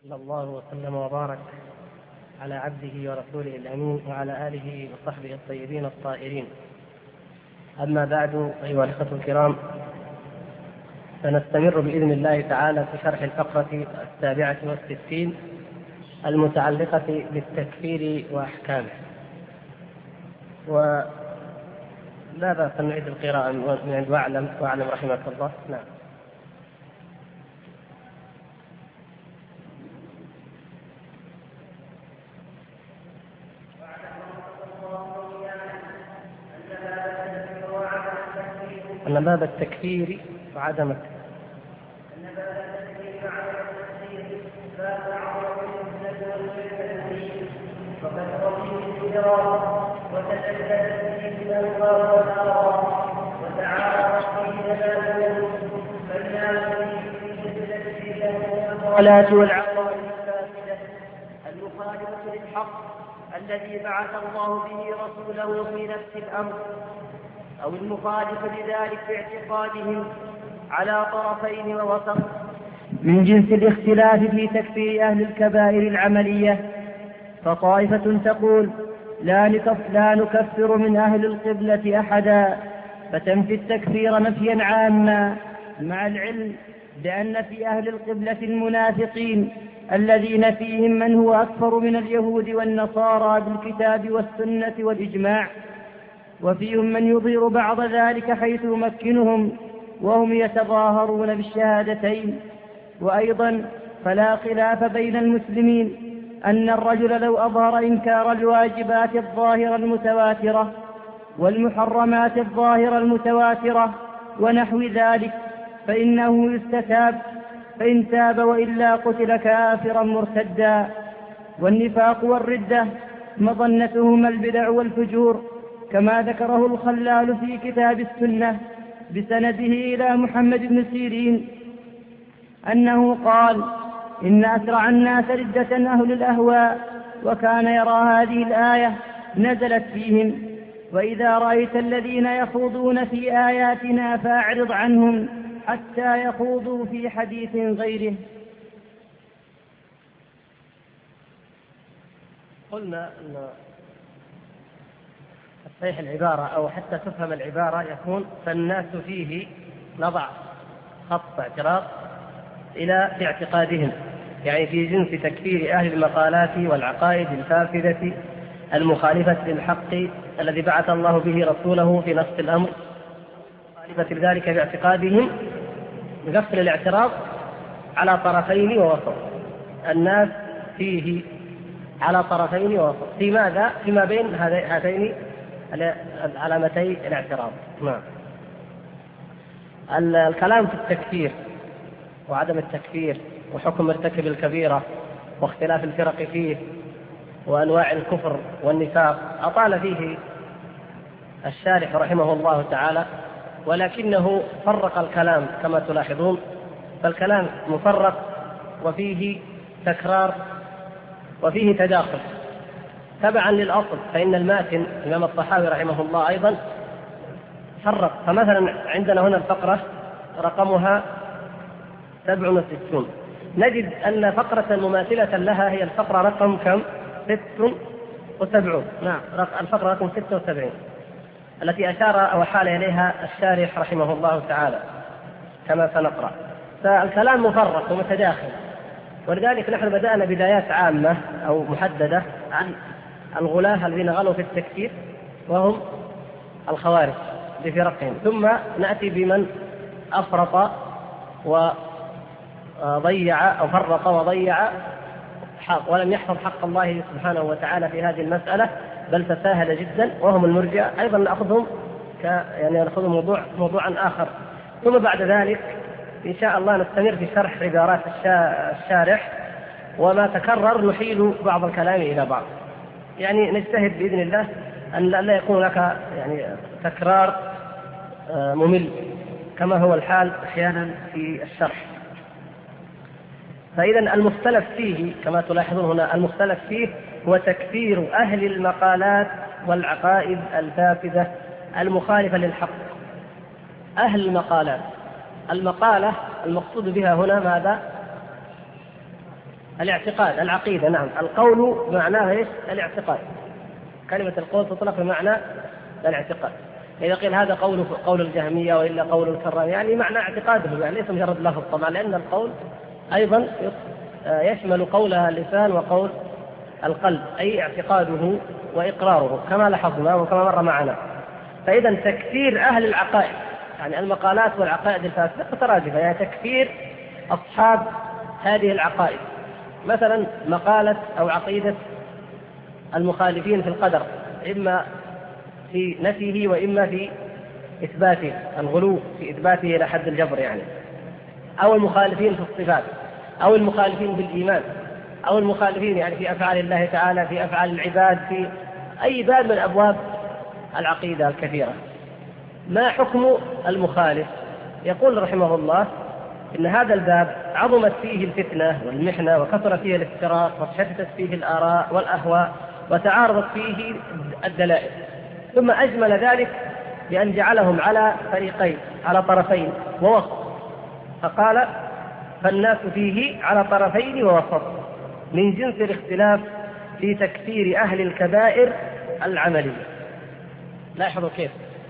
صلى الله وسلم وبارك على عبده ورسوله الأمين وعلى آله وصحبه الطيبين الطاهرين. أما بعد، أيها الأخوة الكرام، سنستمر بإذن الله تعالى في شرح الفقرة 67 المتعلقة بالتكفير وأحكامه. ولا بأس أن نعيد القراءة من عند واعلم رحمك الله. نعم. أن باب التكفير وعدم الصلاة والعقائد الفاسدة المخالفة للحق الذي بعث الله به رسوله في نفس الأمر، أو المخالف لذلك باعتقادهم على طرفين ووسط من جنس الاختلاف في تكفير أهل الكبائر العملية. فطائفة تقول لا نكفر من أهل القبلة أحدا، فتنفي التكفير نفيا عاما، مع العلم بأن في أهل القبلة المنافقين الذين فيهم من هو أكفر من اليهود والنصارى بالكتاب والسنة والإجماع، وفيهم من يظهر بعض ذلك حيث يمكنهم وهم يتظاهرون بالشهادتين. وأيضا فلا خلاف بين المسلمين أن الرجل لو أظهر إنكار الواجبات الظاهرة المتواترة والمحرمات الظاهرة المتواترة ونحو ذلك فإنه يستتاب، فإن تاب وإلا قتل كافرا مرتدا. والنفاق والردة مظنتهما البدع والفجور، كما ذكره الخلال في كتاب السنة بسنده إلى محمد بن سيرين أنه قال: إن أسرع الناس ردة أهل الأهواء، وكان يرى هذه الآية نزلت فيهم: وإذا رأيت الذين يخوضون في آياتنا فأعرض عنهم حتى يخوضوا في حديث غيره. قلنا أن صحيح العبارة أو حتى تفهم العبارة يكون فالناس فيه نضع خط اعتراض إلى في اعتقادهم، يعني في جنس تكفير أهل المقالات والعقائد الفاسدة المخالفة للحق الذي بعث الله به رسوله في نص الأمر، مخالفة لذلك باعتقادهم، بقفل الاعتراض على طرفين ووسط. الناس فيه على طرفين ووسط، في ماذا؟ فيما بين هاتين علامتي الاعتراض. نعم. الكلام في التكفير وعدم التكفير وحكم مرتكب الكبيرة واختلاف الفرق فيه وأنواع الكفر والنفاق أطال فيه الشارح رحمه الله تعالى، ولكنه فرق الكلام كما تلاحظون، فالكلام مفرق وفيه تكرار وفيه تداخل تبعا للأصل. فإن الماتن الإمام الطحاوي رحمه الله أيضا فرق، فمثلا عندنا هنا الفقرة رقمها 67، نجد أن فقرة مماثلة لها هي الفقرة رقم كم؟ 76. نعم، الفقرة رقم 76 التي أشار أو حال إليها الشارح رحمه الله تعالى كما سنقرأ. فالكلام مفرق ومتداخل، ولذلك نحن بدأنا بدايات عامة أو محددة عن الغلاة الذين غلوا في التكفير وهم الخوارج بفرقهم، ثم نأتي بمن أفرط وضيع أو فرط وضيع حق ولم يحفظ حق الله سبحانه وتعالى في هذه المسألة، بل تساهل جدا، وهم المرجئة. أيضا نأخذهم نأخذ موضوعا آخر. ثم بعد ذلك إن شاء الله نستمر في شرح عبارات الشارح، وما تكرر نحيل بعض الكلام إلى بعض، يعني نجتهد بإذن الله أن لا يكون لك يعني تكرار ممل كما هو الحال أحيانا في الشرح. فإذا المختلف فيه كما تلاحظون هنا، المختلف فيه هو تكفير أهل المقالات والعقائد الفاسدة المخالفة للحق. أهل المقالات، المقالة المقصود بها هنا ماذا؟ الاعتقاد، العقيدة. نعم، القول معناه إيش؟ الاعتقاد. كلمة القول تطلق بمعنى الاعتقاد. إذا قيل هذا قول الجهمية وإلا قول الكرام، يعني معنى اعتقاده، يعني ليس مجرد لفظ طبعا، لأن القول أيضا يشمل قول اللسان وقول القلب، أي اعتقاده وإقراره كما لاحظنا وكما مر معنا. فإذا تكفير أهل العقائد، يعني المقالات والعقائد الفاسدة مترادفة، يعني تكفير أصحاب هذه العقائد. مثلا مقالة أو عقيدة المخالفين في القدر، إما في نفيه وإما في إثباته، الغلو في إثباته إلى حد الجبر يعني، أو المخالفين في الصفات، أو المخالفين بالإيمان، أو المخالفين يعني في أفعال الله تعالى، في أفعال العباد، في أي باب من أبواب العقيدة الكثيرة. ما حكم المخالف؟ يقول رحمه الله إن هذا الباب عظمت فيه الفتنة والمحنة، وكثر فيه الافتراق، وتشتت فيه الآراء والأهواء، وتعارضت فيه الدلائل. ثم أجمل ذلك بأن جعلهم على فريقين، على طرفين ووسط، فقال: فالناس فيه على طرفين ووسط من جنس الاختلاف في تكفير أهل الكبائر العملية. لاحظوا كيف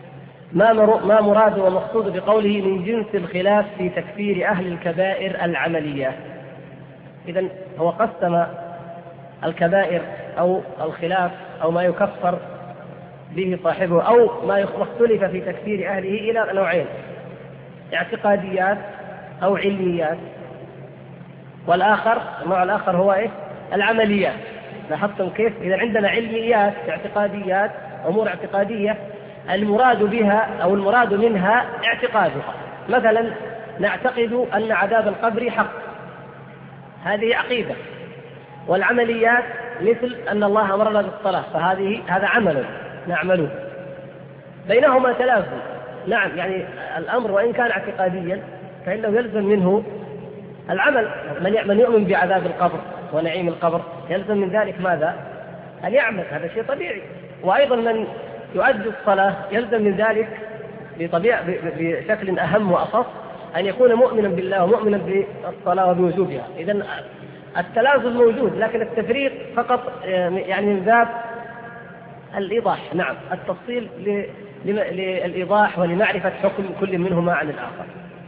ما مراد ومقصود بقوله من جنس الخلاف في تكفير أهل الكبائر العملية. إذن هو قسم الكبائر أو الخلاف أو ما يكفر به صاحبه أو ما اختلف في تكفير أهله إلى نوعين: اعتقاديات أو علميات، والآخر النوع الآخر هو إيه؟ العمليات. لاحظتم كيف؟ إذا عندنا علميات، اعتقاديات، أمور اعتقادية المراد بها أو المراد منها اعتقادها، مثلا نعتقد أن عذاب القبر حق، هذه عقيدة. والعمليات مثل أن الله أمرنا بالصلاة، هذا عمل نعمله. بينهما تلازم، نعم، يعني الأمر وإن كان اعتقاديا فإنه يلزم منه العمل. من يؤمن بعذاب القبر ونعيم القبر يلزم من ذلك ماذا؟ أن يعمل، هذا شيء طبيعي. وأيضا من يؤدي الصلاة يلزم من ذلك بشكل أهم وأخص أن يكون مؤمنا بالله ومؤمنا بالصلاة وبوجوبها. إذن التلازم موجود، لكن التفريق فقط يعني من باب الإيضاح، نعم، التفصيل للإيضاح ولمعرفة حكم كل منهما عن الآخر.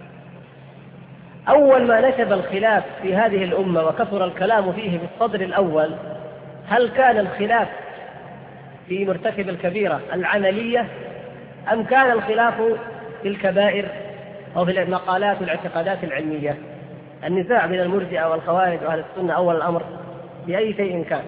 أول ما نشب الخلاف في هذه الأمة وكثر الكلام فيه في الصدر الأول، هل كان الخلاف في مرتكب الكبيرة العملية أم كان الخلاف في الكبائر أو في المقالات والاعتقادات العلمية؟ النزاع بين المرجئة والخوارج وأهل السنة أول الأمر بأي شيء كان؟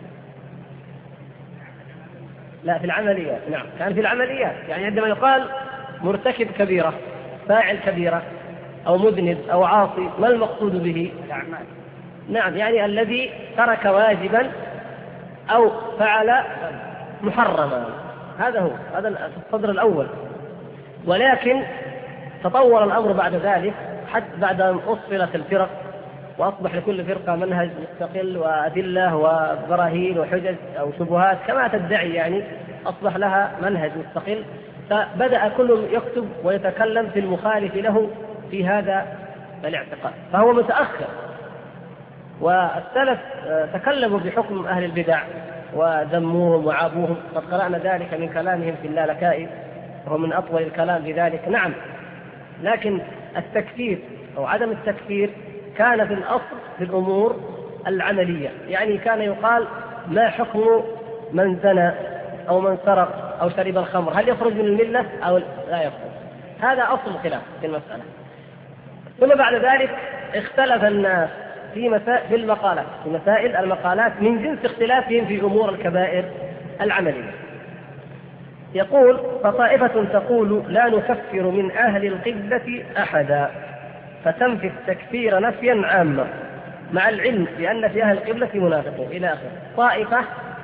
لا، في العمليات. نعم، كان في العمليات. يعني عندما يقال مرتكب كبيرة، فاعل كبيرة أو مذنب أو عاصي، ما المقصود به؟ الأعمال. نعم، يعني الذي ترك واجبا أو فعل محرما، هذا الصدر الأول. ولكن تطور الأمر بعد ذلك حتى بعد أن أصلت الفرق وأصبح لكل فرقة منهج مستقل وأدلة وبراهين وحجج أو شبهات كما تدعي، يعني أصبح لها منهج مستقل. فبدأ كل يكتب ويتكلم في المخالف له في هذا الاعتقاد، فهو متأخر. والسلف تكلموا بحكم أهل البدع وذموهم وعابوهم، قد قرأنا ذلك من كلامهم في اللالكائي وهو من أطول الكلام بذلك. نعم، لكن التكفير أو عدم التكفير كان في الأصل في الأمور العملية، يعني كان يقال ما حكم من زنى أو من سرق أو شرب الخمر، هل يخرج من الملة أو لا يخرج؟ هذا أصل الخلاف في المسألة. ثم بعد ذلك اختلف الناس في المقالات، في مسائل المقالات من جنس اختلافهم في أمور الكبائر العملية. يقول: فطائفة تقول لا نكفر من أهل القبلة أحدا، فتنفي التكفير نفيا عاما مع العلم بأن في أهل القبلة منافقون، إلى آخره. طائفة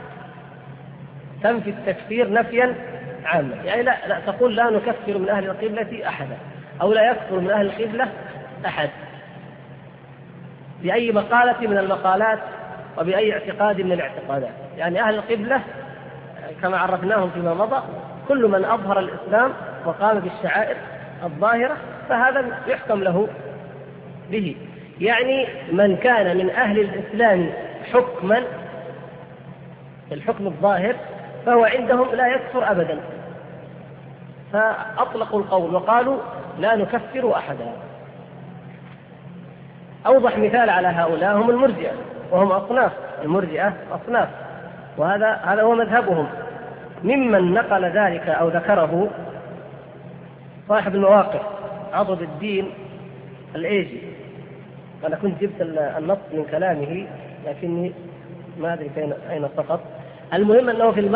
تنفي التكفير نفيا عاما، يعني لا تقول لا نكفر من أهل القبلة أحدا، أو لا يكفر من أهل القبلة أحد بأي مقالة من المقالات وبأي اعتقاد من الاعتقادات. يعني أهل القبلة كما عرفناهم فيما مضى كل من أظهر الإسلام وقام بالشعائر الظاهرة، فهذا يحكم له به. يعني من كان من أهل الإسلام حكما الحكم الظاهر فهو عندهم لا يكفر أبدا، فأطلقوا القول وقالوا لا نكفر أحدا. أوضح مثال على هؤلاء هم المرجئة، وهم أصناف، المرجئة أصناف، وهذا هو مذهبهم. ممن نقل ذلك أو ذكره صاحب المواقف عضد الدين الإيجي. أنا كنت جبت النص من كلامه لكني ما أدري أين سقط. المهم أنه في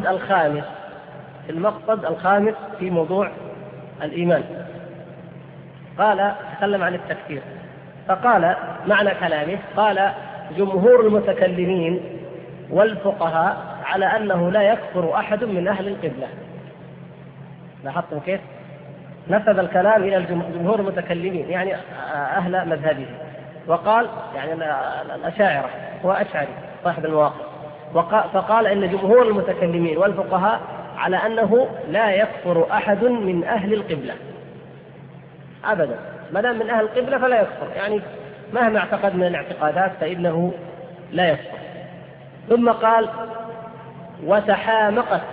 المقصد الخامس في موضوع الإيمان قال تكلم عن التكفير، فقال معنى كلامه قال جمهور المتكلمين والفقهاء على أنه لا يكفر أحد من أهل القبلة. لاحظتم كيف نسب الكلام إلى جمهور المتكلمين يعني أهل مذهبه، وقال يعني الأشاعرة هو أشعري صاحب المواقف، فقال إن جمهور المتكلمين والفقهاء على أنه لا يكفر أحد من أهل القبلة أبدا، ما دام من أهل القبلة فلا يكفر، يعني مهما اعتقد من الاعتقادات فإنه لا يكفر. ثم قال وتحامقت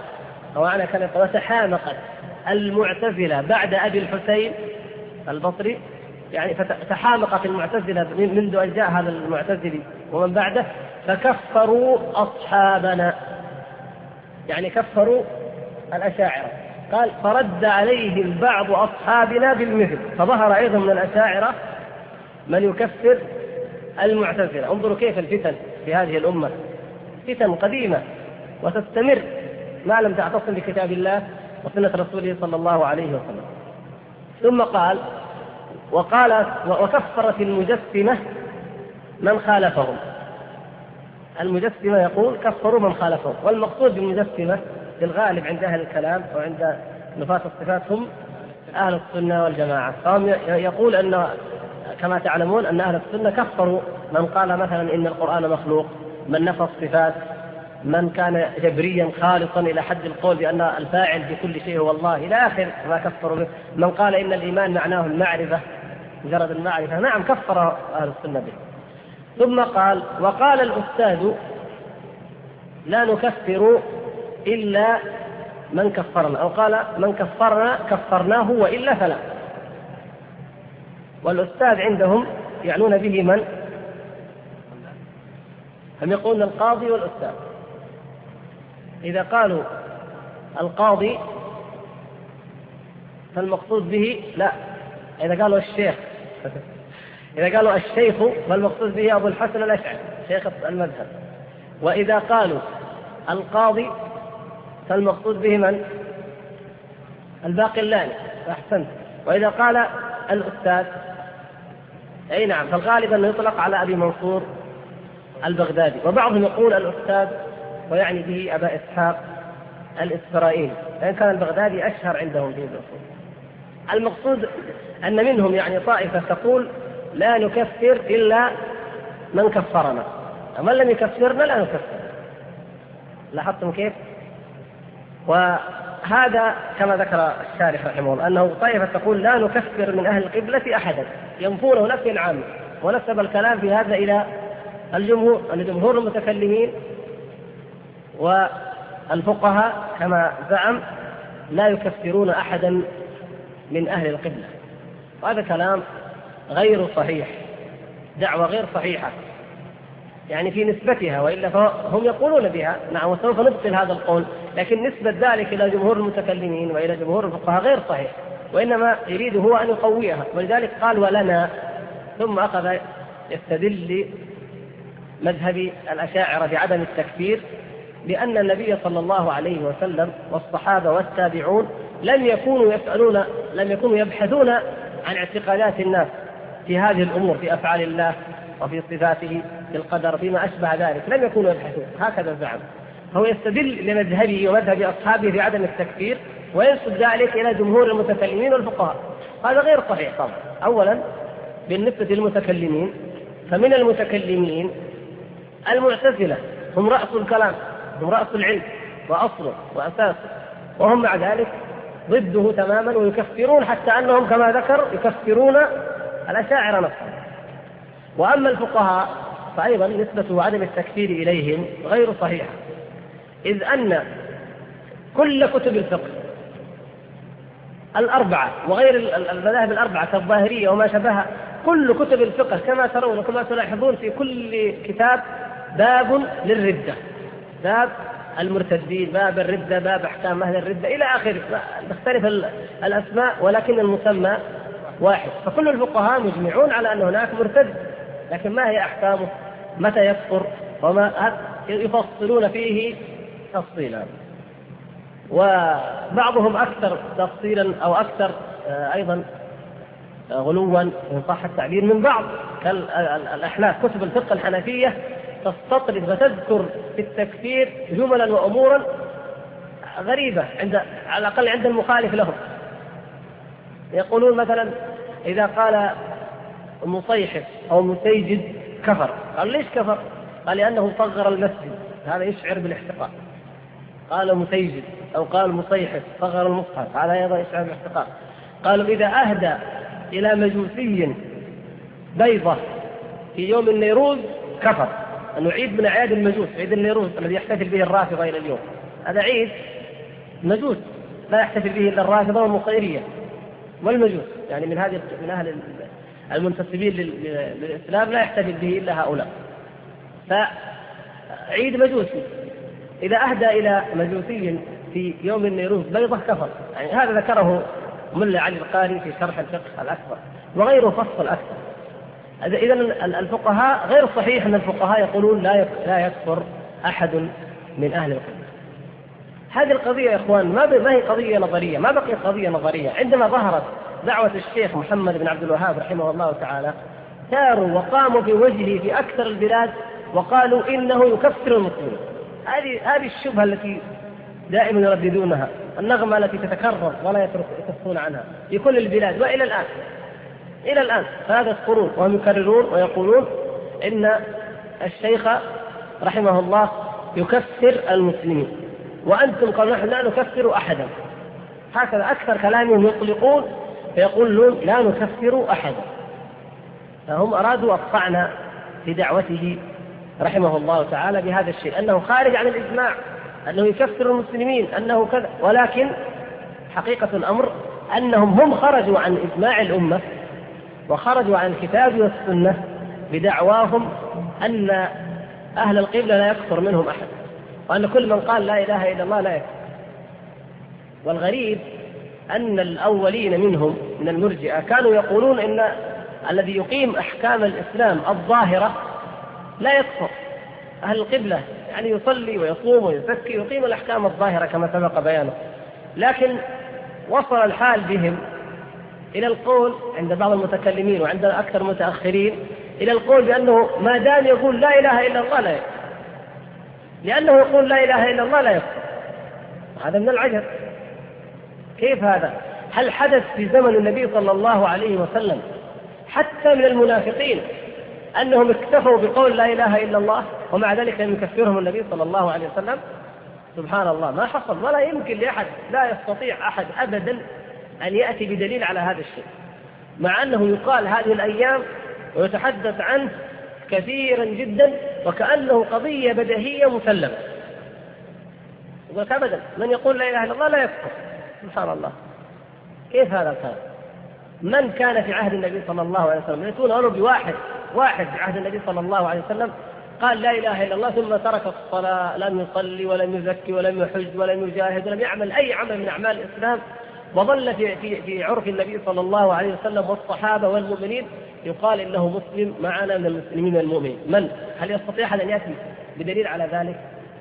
المعتزلة بعد أبي الحسين البصري، يعني فتحامقت المعتزلة منذ أن جاء هذا المعتزلي ومن بعده، فكفروا أصحابنا، يعني كفروا الأشاعرة. قال فرد عليهم بعض أصحابنا بالمثل، فظهر أيضا من الأشاعرة من يكفر المعتزلة. انظروا كيف الفتن في هذه الأمة، فتن قديمة وتستمر ما لم تعتصم بكتاب الله وسنة رسوله صلى الله عليه وسلم. ثم قال وكفرت المجسمة من خالفهم. المجسمة يقول كفروا من خالفهم، والمقصود بالمجسمة في الغالب عند أهل الكلام وعند نفاة الصفات هم أهل السنة والجماعة. فهم يقول أن كما تعلمون أن أهل السنة كفروا من قال مثلا إن القرآن مخلوق، من نفى الصفات، من كان جبريا خالصا إلى حد القول بأن الفاعل في كل شيء هو الله إلى آخر ما كفروا به، من قال إن الإيمان معناه المعرفة مجرد المعرفة، نعم كفر أهل السنة به. ثم قال وقال الأستاذ لا نكفر إلا من كفرنا، أو قال من كفرنا كفرناه وإلا فلا. والأستاذ عندهم يعنون به من؟ هم يقولون القاضي والأستاذ. إذا قالوا القاضي فالمقصود به لا، إذا قالوا الشيخ إذا قالوا الشيخ فالمقصود به أبو الحسن الأشعري شيخ المذهب. وإذا قالوا القاضي فالمقصود به من؟ الباقلاني، أحسنت. وإذا قال الأستاذ أي نعم، فالغالب أنه يطلق على أبي منصور البغدادي. وبعضهم يقول الأستاذ ويعني به أبا إسحاق الإسرائيلي، لأن كان البغدادي أشهر عندهم في الأصول. المقصود أن منهم يعني طائفة تقول لا نكفر إلا من كفرنا، ومن لم يكفرنا لا نكفر. لاحظتم كيف؟ وهذا كما ذكر الشارح رحمه الله أنه طائفة تقول لا نكفر من أهل القبلة أحدا، ينفونه نفي عام، ونسب الكلام في هذا إلى الجمهور، أن جمهور المتكلمين والفقهاء كما زعم لا يكفرون أحدا من أهل القبلة. وهذا كلام غير صحيح، دعوة غير صحيحة يعني في نسبتها، وإلا فهم يقولون بها نعم، وسوف نبطل هذا القول، لكن نسبة ذلك إلى جمهور المتكلمين وإلى جمهور الفقهاء غير صحيح، وإنما يريد هو أن يقويها. ولذلك قال ولنا، ثم أخذ يستدل مذهب الأشاعرة بعدم التكفير بأن النبي صلى الله عليه وسلم والصحابة والتابعون لم يكونوا يبحثون عن اعتقادات الناس في هذه الأمور، في أفعال الله وفي صفاته، في القدر، فيما أشبه ذلك، لم يكونوا يبحثون، هكذا زعم. هو يستدل لمذهبه ومذهب أصحابه بعدم التكفير وينسب ذلك إلى جمهور المتكلمين والفقهاء. هذا غير صحيح طبعا. أولا بالنسبة للمتكلمين، فمن المتكلمين المعتزلة هم رأس الكلام، هم رأس العلم وأصله وأساسه، وهم مع ذلك ضده تماما، ويكفرون حتى أنهم كما ذكر يكفرون الأشاعرة نفسهم. وأما الفقهاء فأيضا نسبة عدم التكفير إليهم غير صحيحة، إذ أن كل كتب الفقه الأربعة وغير المذاهب الأربعة كالظاهرية وما شبهها، كل كتب الفقه كما ترون وكما تلاحظون في كل كتاب باب للردة، باب المرتدين، باب الردة، باب أحكام أهل الردة إلى آخره، تختلف الأسماء ولكن المسمى واحد. فكل الفقهاء مجمعون على أن هناك مرتد، لكن ما هي أحكامه، متى يكفر، وما يفصلون فيه تفصيلا. وبعضهم أكثر تفصيلا أو أكثر أيضا غلوا إن صح التعبير من بعض، كالأحناف كتب الفقه الحنفية تستطرد وتذكر في التكفير جملا وأمورا غريبة على الأقل عند المخالف لهم. يقولون مثلا إذا قال مصيحف أو مسيجد كفر، قال ليش كفر؟ قال لأنه صغر المسجد، هذا يشعر بالاحتقار. قال مسيجد أو قال مصيحف صغر المصحف، هذا أيضا يشعر بالاحتقار. قالوا إذا أهدى إلى مجوسي بيضة في يوم النيروز كفر، أنه عيد من أعياد المجوس، عيد النيروز الذي يحتفل به الرافضة إلى اليوم، هذا عيد مجوس لا يحتفل به إلا الرافضة والمصيرية والمجوس، يعني من أهل المنتسبين للإسلام لا يحتفل به إلا هؤلاء، فعيد مجوسي إذا أهدى إلى مجوسي في يوم النيروز بيضة كفر. يعني هذا ذكره ملا علي القاري في شرح الفقه الأكبر، وغيره فصل أكثر. إذن الفقهاء غير صحيح أن الفقهاء يقولون لا يكفر أحد من أهل القبلة. هذه القضية يا إخوان ما هي قضية نظرية، ما بقي قضية نظرية. عندما ظهرت دعوة الشيخ محمد بن عبد الوهاب رحمه الله تعالى، ساروا وقاموا بوجهه في أكثر البلاد وقالوا إنه يكفر المسلمين. هذه الشبهة التي دائما يرددونها، النغمة التي تتكرر ولا يكفون عنها في كل البلاد وإلى الآن فهذا القرون وهم يكررون ويقولون إن الشيخ رحمه الله يكفر المسلمين، وأنتم قالوا نحن لا نكفر أحدا. هكذا أكثر كلامهم يطلقون فيقولون لا نكفر أحدا. فهم أرادوا الطعن في دعوته رحمه الله تعالى بهذا الشيء، أنه خارج عن الإجماع، أنه يكفر المسلمين، أنه كذا. ولكن حقيقة الأمر أنهم هم خرجوا عن إجماع الأمة وخرجوا عن الكتاب والسنة بدعواهم أن أهل القبلة لا يكفر منهم أحد، وأن كل من قال لا إله إلا الله لا يكفر. والغريب أن الأولين منهم من المرجئة كانوا يقولون إن الذي يقيم أحكام الإسلام الظاهرة لا يكفر. أهل القبلة يعني يصلي ويصوم ويزكي ويقيم الأحكام الظاهرة كما سبق بيانه، لكن وصل الحال بهم إلى القول عند بعض المتكلمين وعند أكثر المتأخرين إلى القول بأنه ما دام يقول لا إله إلا الله لا يكفر، لأنه يقول لا إله إلا الله لا يكفر. هذا من العجب. كيف هذا؟ هل حدث في زمن النبي صلى الله عليه وسلم حتى من المنافقين أنهم اكتفوا بقول لا إله إلا الله ومع ذلك لم يكفرهم النبي صلى الله عليه وسلم؟ سبحان الله، ما حصل ولا يمكن لأحد، لا يستطيع أحد أبدا أن يأتي بدليل على هذا الشيء، مع أنه يقال هذه الأيام ويتحدث عنه كثيرا جدا وكأنه قضية بديهية مسلمة. أبدا من يقول لا إله إلا الله لا يكفر. سبحان الله، كيف هذا الكلام؟ من كان في عهد النبي صلى الله عليه وسلم يكون ولو بواحد في عهد النبي صلى الله عليه وسلم قال لا إله إلا الله ثم ترك الصلاة، لم يصلي ولم يزكي ولم يحج ولم يجاهد ولم يعمل أي عمل من أعمال الإسلام، وظل في عرف النبي صلى الله عليه وسلم والصحابة والمؤمنين يقال إنه مسلم معنا من المسلمين المؤمنين؟ من؟ هل يستطيع أن يأتي بدليل على ذلك؟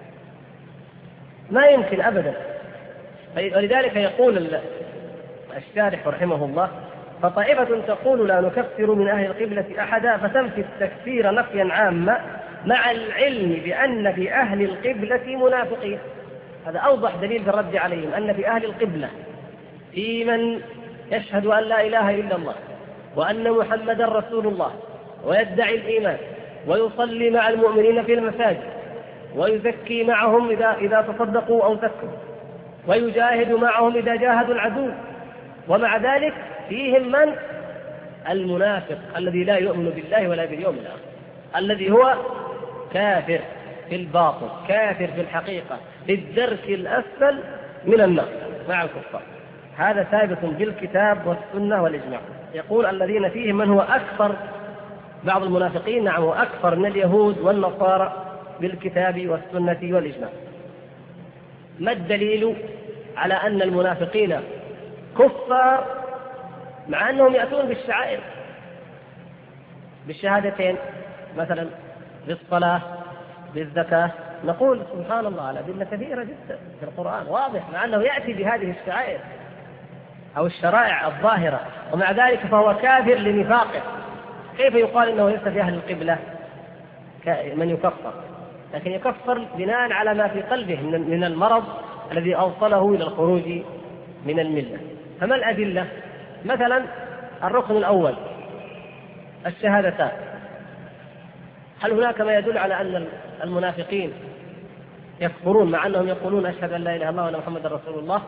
ما يمكن أبدا. ولذلك يقول الشارح رحمه الله: فطائفة تقول لا نكفر من أهل القبلة أحدا فتنفي التكفير نفيا عاما مع العلم بأن في أهل القبلة منافقين. هذا أوضح دليل في الرد عليهم، أن في أهل القبلة في من يشهد أن لا إله إلا الله وأن محمدا رسول الله ويدعي الإيمان ويصلي مع المؤمنين في المساجد ويزكي معهم إذا تصدقوا أو زكوا ويجاهد معهم إذا جاهدوا العدو، ومع ذلك فيهم من المنافق الذي لا يؤمن بالله ولا باليوم الآخر، الذي هو كافر في الباطن، كافر في الحقيقة، في الدرك الأسفل من النار مع الكفار. هذا ثابت بالكتاب والسنة والإجماع. يقول الذين فيهم من هو أكثر، بعض المنافقين نعم هو أكثر من اليهود والنصارى بالكتاب والسنة والإجماع. ما الدليل على أن المنافقين كفار مع أنهم يأتون بالشعائر بالشهادتين مثلا، بالصلاة، بالزكاة؟ نقول سبحان الله على أدلة كثيرة جدا في القرآن واضح مع أنه يأتي بهذه الشعائر أو الشرائع الظاهرة، ومع ذلك فهو كافر لنفاقه. كيف يقال إنه ليس في أهل القبلة من يكفر؟ لكن يكفر بناء على ما في قلبه من المرض الذي أوصله إلى الخروج من الملة. فما الأدلة؟ مثلا الركن الأول الشهادتان، هل هناك ما يدل على أن المنافقين يكفرون مع أنهم يقولون أشهد أن لا إله إلا الله وأن محمدا رسول الله؟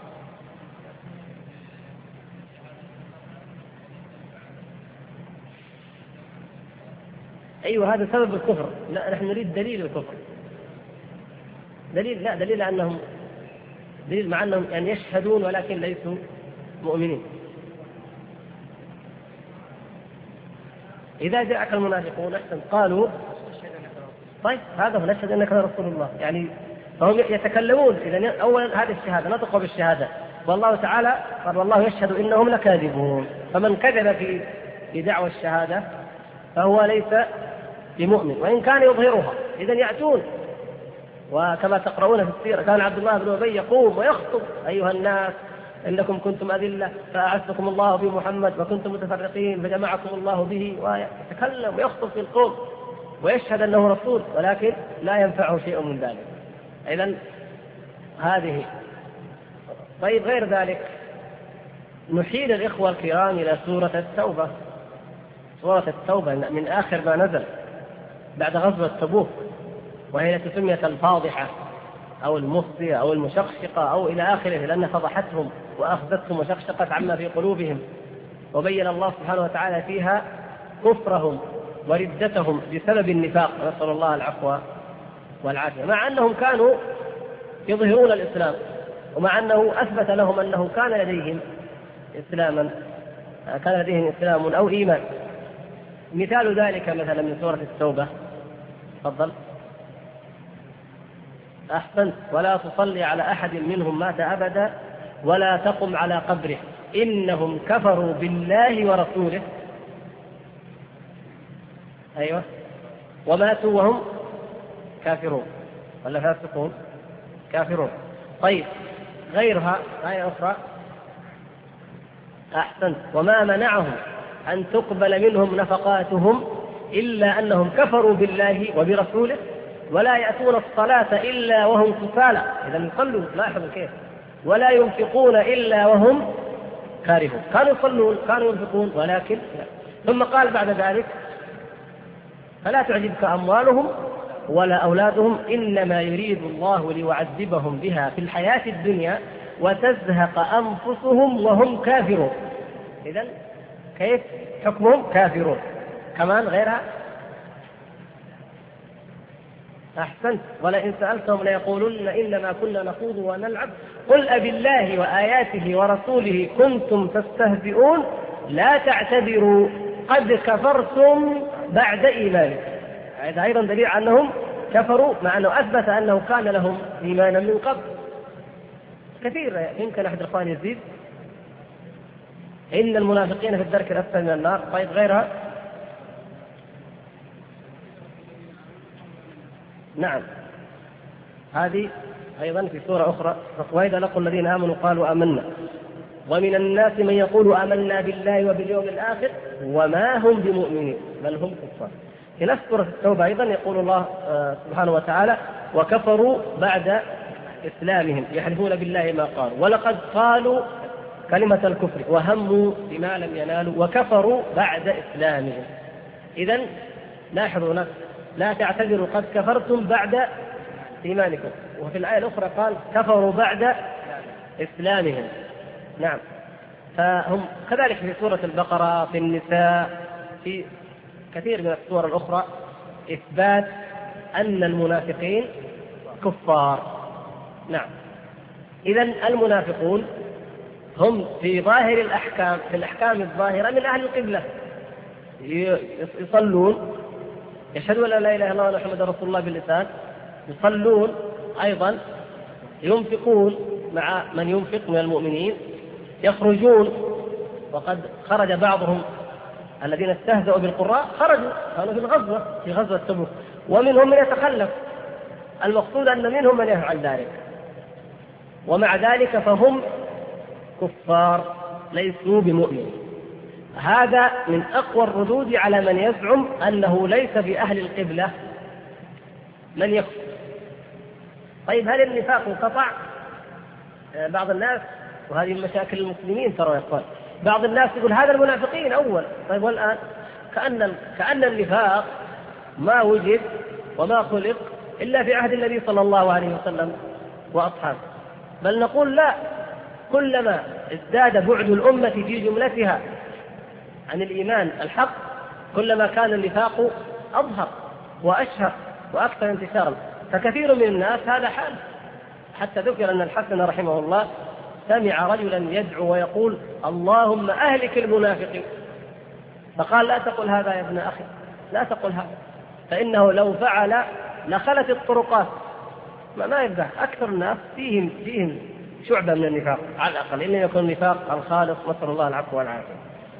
أيوة هذا سبب الكفر. لا نحن نريد دليل الكفر، دليل، لا دليل أنهم دليل مع أنهم يعني يشهدون ولكن ليسوا مؤمنين. إذا جاءك المنافقون أحسن قالوا طيب هذا هو نشهد أنك رسول الله، يعني فهم يتكلمون. إذا أولا هذه الشهادة نطق بالشهادة، والله تعالى قال والله يشهد إنهم لكاذبون. فمن كذب في دعوى الشهادة فهو ليس بمؤمن وإن كان يظهرها. إذا يأتون، وكما تقرؤون في السيرة كان عبد الله بن أبي يقوم ويخطب أيها الناس إنكم كنتم أذلة فأعزكم الله بمحمد وكنتم متفرقين فجمعكم الله به، ويتكلم ويخطب في القوم ويشهد أنه رسول، ولكن لا ينفعه شيء من ذلك. إذن هذه. طيب غير ذلك نحيل الإخوة الكرام إلى سورة التوبة. سورة التوبة من آخر ما نزل بعد غزوة تبوك، وهي سميت الفاضحة أو المفضية أو المشقشقة أو إلى آخره، لأنها فضحتهم وأخذتهم وشقشقت عما في قلوبهم، وبين الله سبحانه وتعالى فيها كفرهم وردتهم بسبب النفاق، نسأل الله العفو والعافية، مع أنهم كانوا يظهرون الإسلام، ومع أنه أثبت لهم أنه كان لديهم إسلام أو إيمان. مثال ذلك مثلا من سورة التوبة، تفضل. أحسنت. ولا تصلي على أحد منهم مات أبدا ولا تقم على قبره إنهم كفروا بالله ورسوله. أيوة، وماتوا وهم كافرون ولا فاسقون؟ كافرون. طيب غيرها آية أخرى. أحسنت. وما منعهم أن تقبل منهم نفقاتهم إلا أنهم كفروا بالله وبرسوله ولا يأتون الصلاة إلا وهم كسالى. إذا يصلوا، لاحظوا كيف، ولا ينفقون إلا وهم كارهون. كانوا يصلون كانوا ينفقون ولكن لا. ثم قال بعد ذلك فلا تعجبك أموالهم ولا أولادهم إنما يريد الله ليعذبهم بها في الحياة الدنيا وتزهق أنفسهم وهم كافرون. إذن كيف حكمهم؟ كافرون. كمان غيرها. أحسنت. ولئن سألتهم ليقولن إنما كنا نخوض ونلعب قل أبالله وآياته ورسوله كنتم تستهزئون لا تعتذروا قد كفرتم بعد إيمانكم. هذا أيضا دليل أنهم كفروا مع أنه أثبت أنه كان لهم إيمانا من قبل. كثير يمكن أحد الإخوان يزيد. إن المنافقين في الدرك الأسفل من النار. طيب غيرها. نعم هذه أيضا في سورة أخرى. وإذا لقوا الذين آمنوا قالوا آمنا ومن الناس من يقول آمنا بالله وباليوم الآخر وما هم بمؤمنين بل هم كفار. في نفس سورة التوبة أيضا يقول الله سبحانه وتعالى وكفروا بعد إسلامهم يحلفون بالله ما قالوا ولقد قالوا كلمة الكفر وهموا بما لم ينالوا وكفروا بعد إسلامهم. إذن لاحظوا هناك لا تعتذروا قد كفرتم بعد إيمانكم. وفي الآية الأخرى قال كفروا بعد إسلامهم. نعم فهم كذلك في سورة البقرة، في النساء، في كثير من السور الأخرى إثبات أن المنافقين كفار. نعم. إذن المنافقون هم في ظاهر الأحكام، في الأحكام الظاهرة من أهل القبلة، يصلون، يشهدون أن لا إله إلا الله ومحمد رسول الله باللسان، يصلون أيضا، ينفقون مع من ينفق من المؤمنين، يخرجون، وقد خرج بعضهم الذين استهزأوا بالقراء خرجوا كانوا في غزوة تبوك، ومنهم من يتخلف. المقصود أن منهم من يفعل ذلك، ومع ذلك فهم كفار ليسوا بمؤمنين. هذا من أقوى الردود على من يزعم أنه ليس بأهل القبلة من يكفر. طيب هل النفاق انقطع؟ بعض الناس، وهذه مشاكل المسلمين ترى يقول، بعض الناس يقول هذا المنافقين أول. طيب والآن كأن النفاق ما وجد وما خلق إلا في عهد النبي صلى الله عليه وسلم وأصحابه. بل نقول لا، كلما ازداد بعد الأمة في جملتها عن الإيمان الحق كلما كان النفاق أظهر وأشهر وأكثر انتشارا. فكثير من الناس هذا حال، حتى ذكر أن الحسن رحمه الله سمع رجلا يدعو ويقول اللهم أهلك المنافقين، فقال لا تقل هذا يا ابن أخي، لا تقل هذا، فإنه لو فعل لخلت الطرقات. ما يبدأ أكثر الناس فيهم شعبة من النفاق على الأقل، إلا يكون النفاق الخالص، نسأل الله العفو والعافية.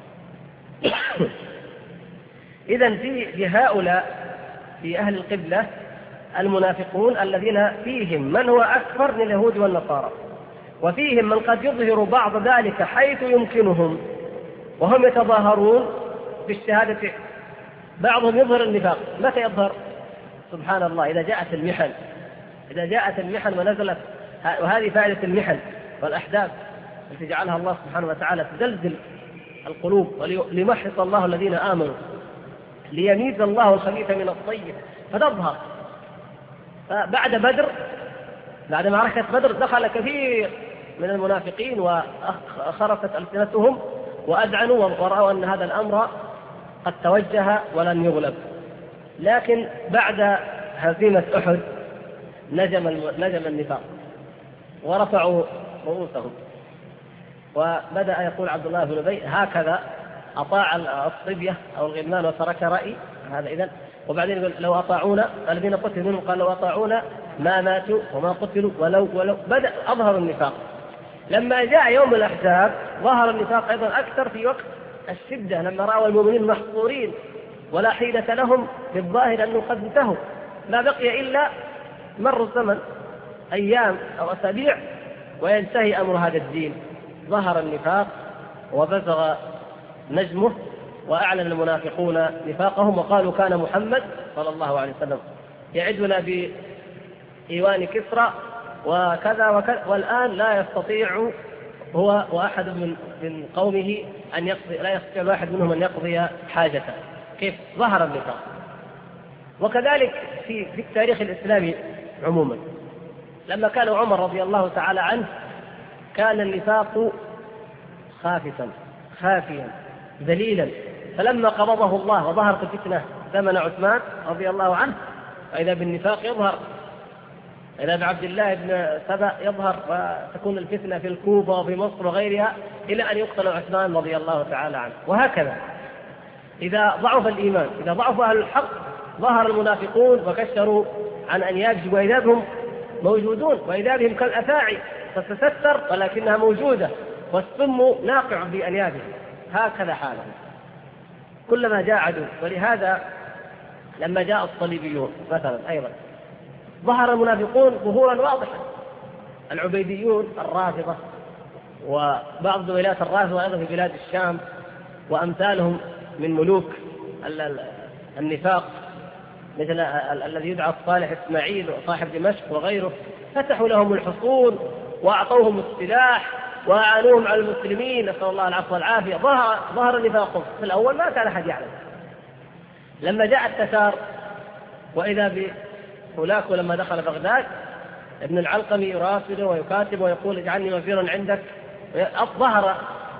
إذن في هؤلاء في أهل القبلة المنافقون الذين فيهم من هو أكثر من اليهود والنصارى، وفيهم من قد يظهر بعض ذلك حيث يمكنهم، وهم يتظاهرون بالشهادة. بعضهم يظهر النفاق. متى يظهر؟ سبحان الله، إذا جاءت المحن ونزلت. وهذه فائدة المحن والأحداث التي جعلها الله سبحانه وتعالى تزلزل القلوب، وليمحص الله الذين آمنوا، ليميز الله الخبيث من الطيب، فتظهر. فبعد بدر، بعد معركة بدر، دخل كثير من المنافقين وخرفت ألسنتهم وأذعنوا ورأوا أن هذا الأمر قد توجه ولن يغلب. لكن بعد هزيمة أحد نجم النفاق ورفعوا رؤوسهم، وبدأ يقول عبد الله بن أبي هكذا أطاع الصبية أو الغلمان وترك رأي هذا. إذن وبعدين يقول لو أطاعونا، الذين قتلوا منهم قال لو أطاعونا ما ماتوا وما قتلوا ولو بدأ أظهر النفاق. لما جاء يوم الأحزاب ظهر النفاق أيضا أكثر في وقت الشدة، لما رأوا المؤمنين محصورين ولا حيلة لهم، بالظاهر أنه قد انتهوا، لا بقي إلا مر الزمن أيام أو أسابيع وينتهي أمر هذا الدين. ظهر النفاق وبزغ نجمه، وأعلن المنافقون نفاقهم وقالوا كان محمد صلى الله عليه وسلم يعدنا بإيوان كسرى وكذا وكذا، والآن لا يستطيع هو وأحد من قومه أن يقضي، لا يستطيع الواحد منهم أن يقضي حاجته. كيف ظهر النفاق؟ وكذلك في التاريخ الإسلامي عموما، لما كان عمر رضي الله تعالى عنه كان النفاق خافيا ذليلا، فلما قبضه الله وظهرت الفتنة زمن عثمان رضي الله عنه، فإذا بالنفاق يظهر، إذا بعبد الله بن سبأ يظهر، وتكون الفتنة في الكوفة وفي مصر وغيرها إلى أن يقتل عثمان رضي الله تعالى عنه. وهكذا إذا ضعف الإيمان، إذا ضعف أهل الحق، ظهر المنافقون وكشروا عن أنيابهم، وإذا بهم موجودون، وإذا بهم كالأفاعي تتستر ولكنها موجودة، والسم ناقع بأنيابهم. هكذا حالهم كلما جاء عدو. ولهذا لما جاء الصليبيون مثلا أيضا ظهر المنافقون ظهورا واضحا، العبيديون الرافضة وبعض ولايات الرافضة أيضا في بلاد الشام وأمثالهم من ملوك النفاق، مثل الذي يدعى الصالح إسماعيل وصاحب دمشق وغيره، فتحوا لهم الحصون وأعطوهم السلاح وأعانوهم على المسلمين، نسأل الله العفو والعافية. ظهر النفاق في الأول ما كان أحد يعلم. لما جاء التتار وإذا بهولاكو لما دخل بغداد ابن العلقمي يراسله ويكاتب ويقول اجعلني وزيرا عندك، ظهر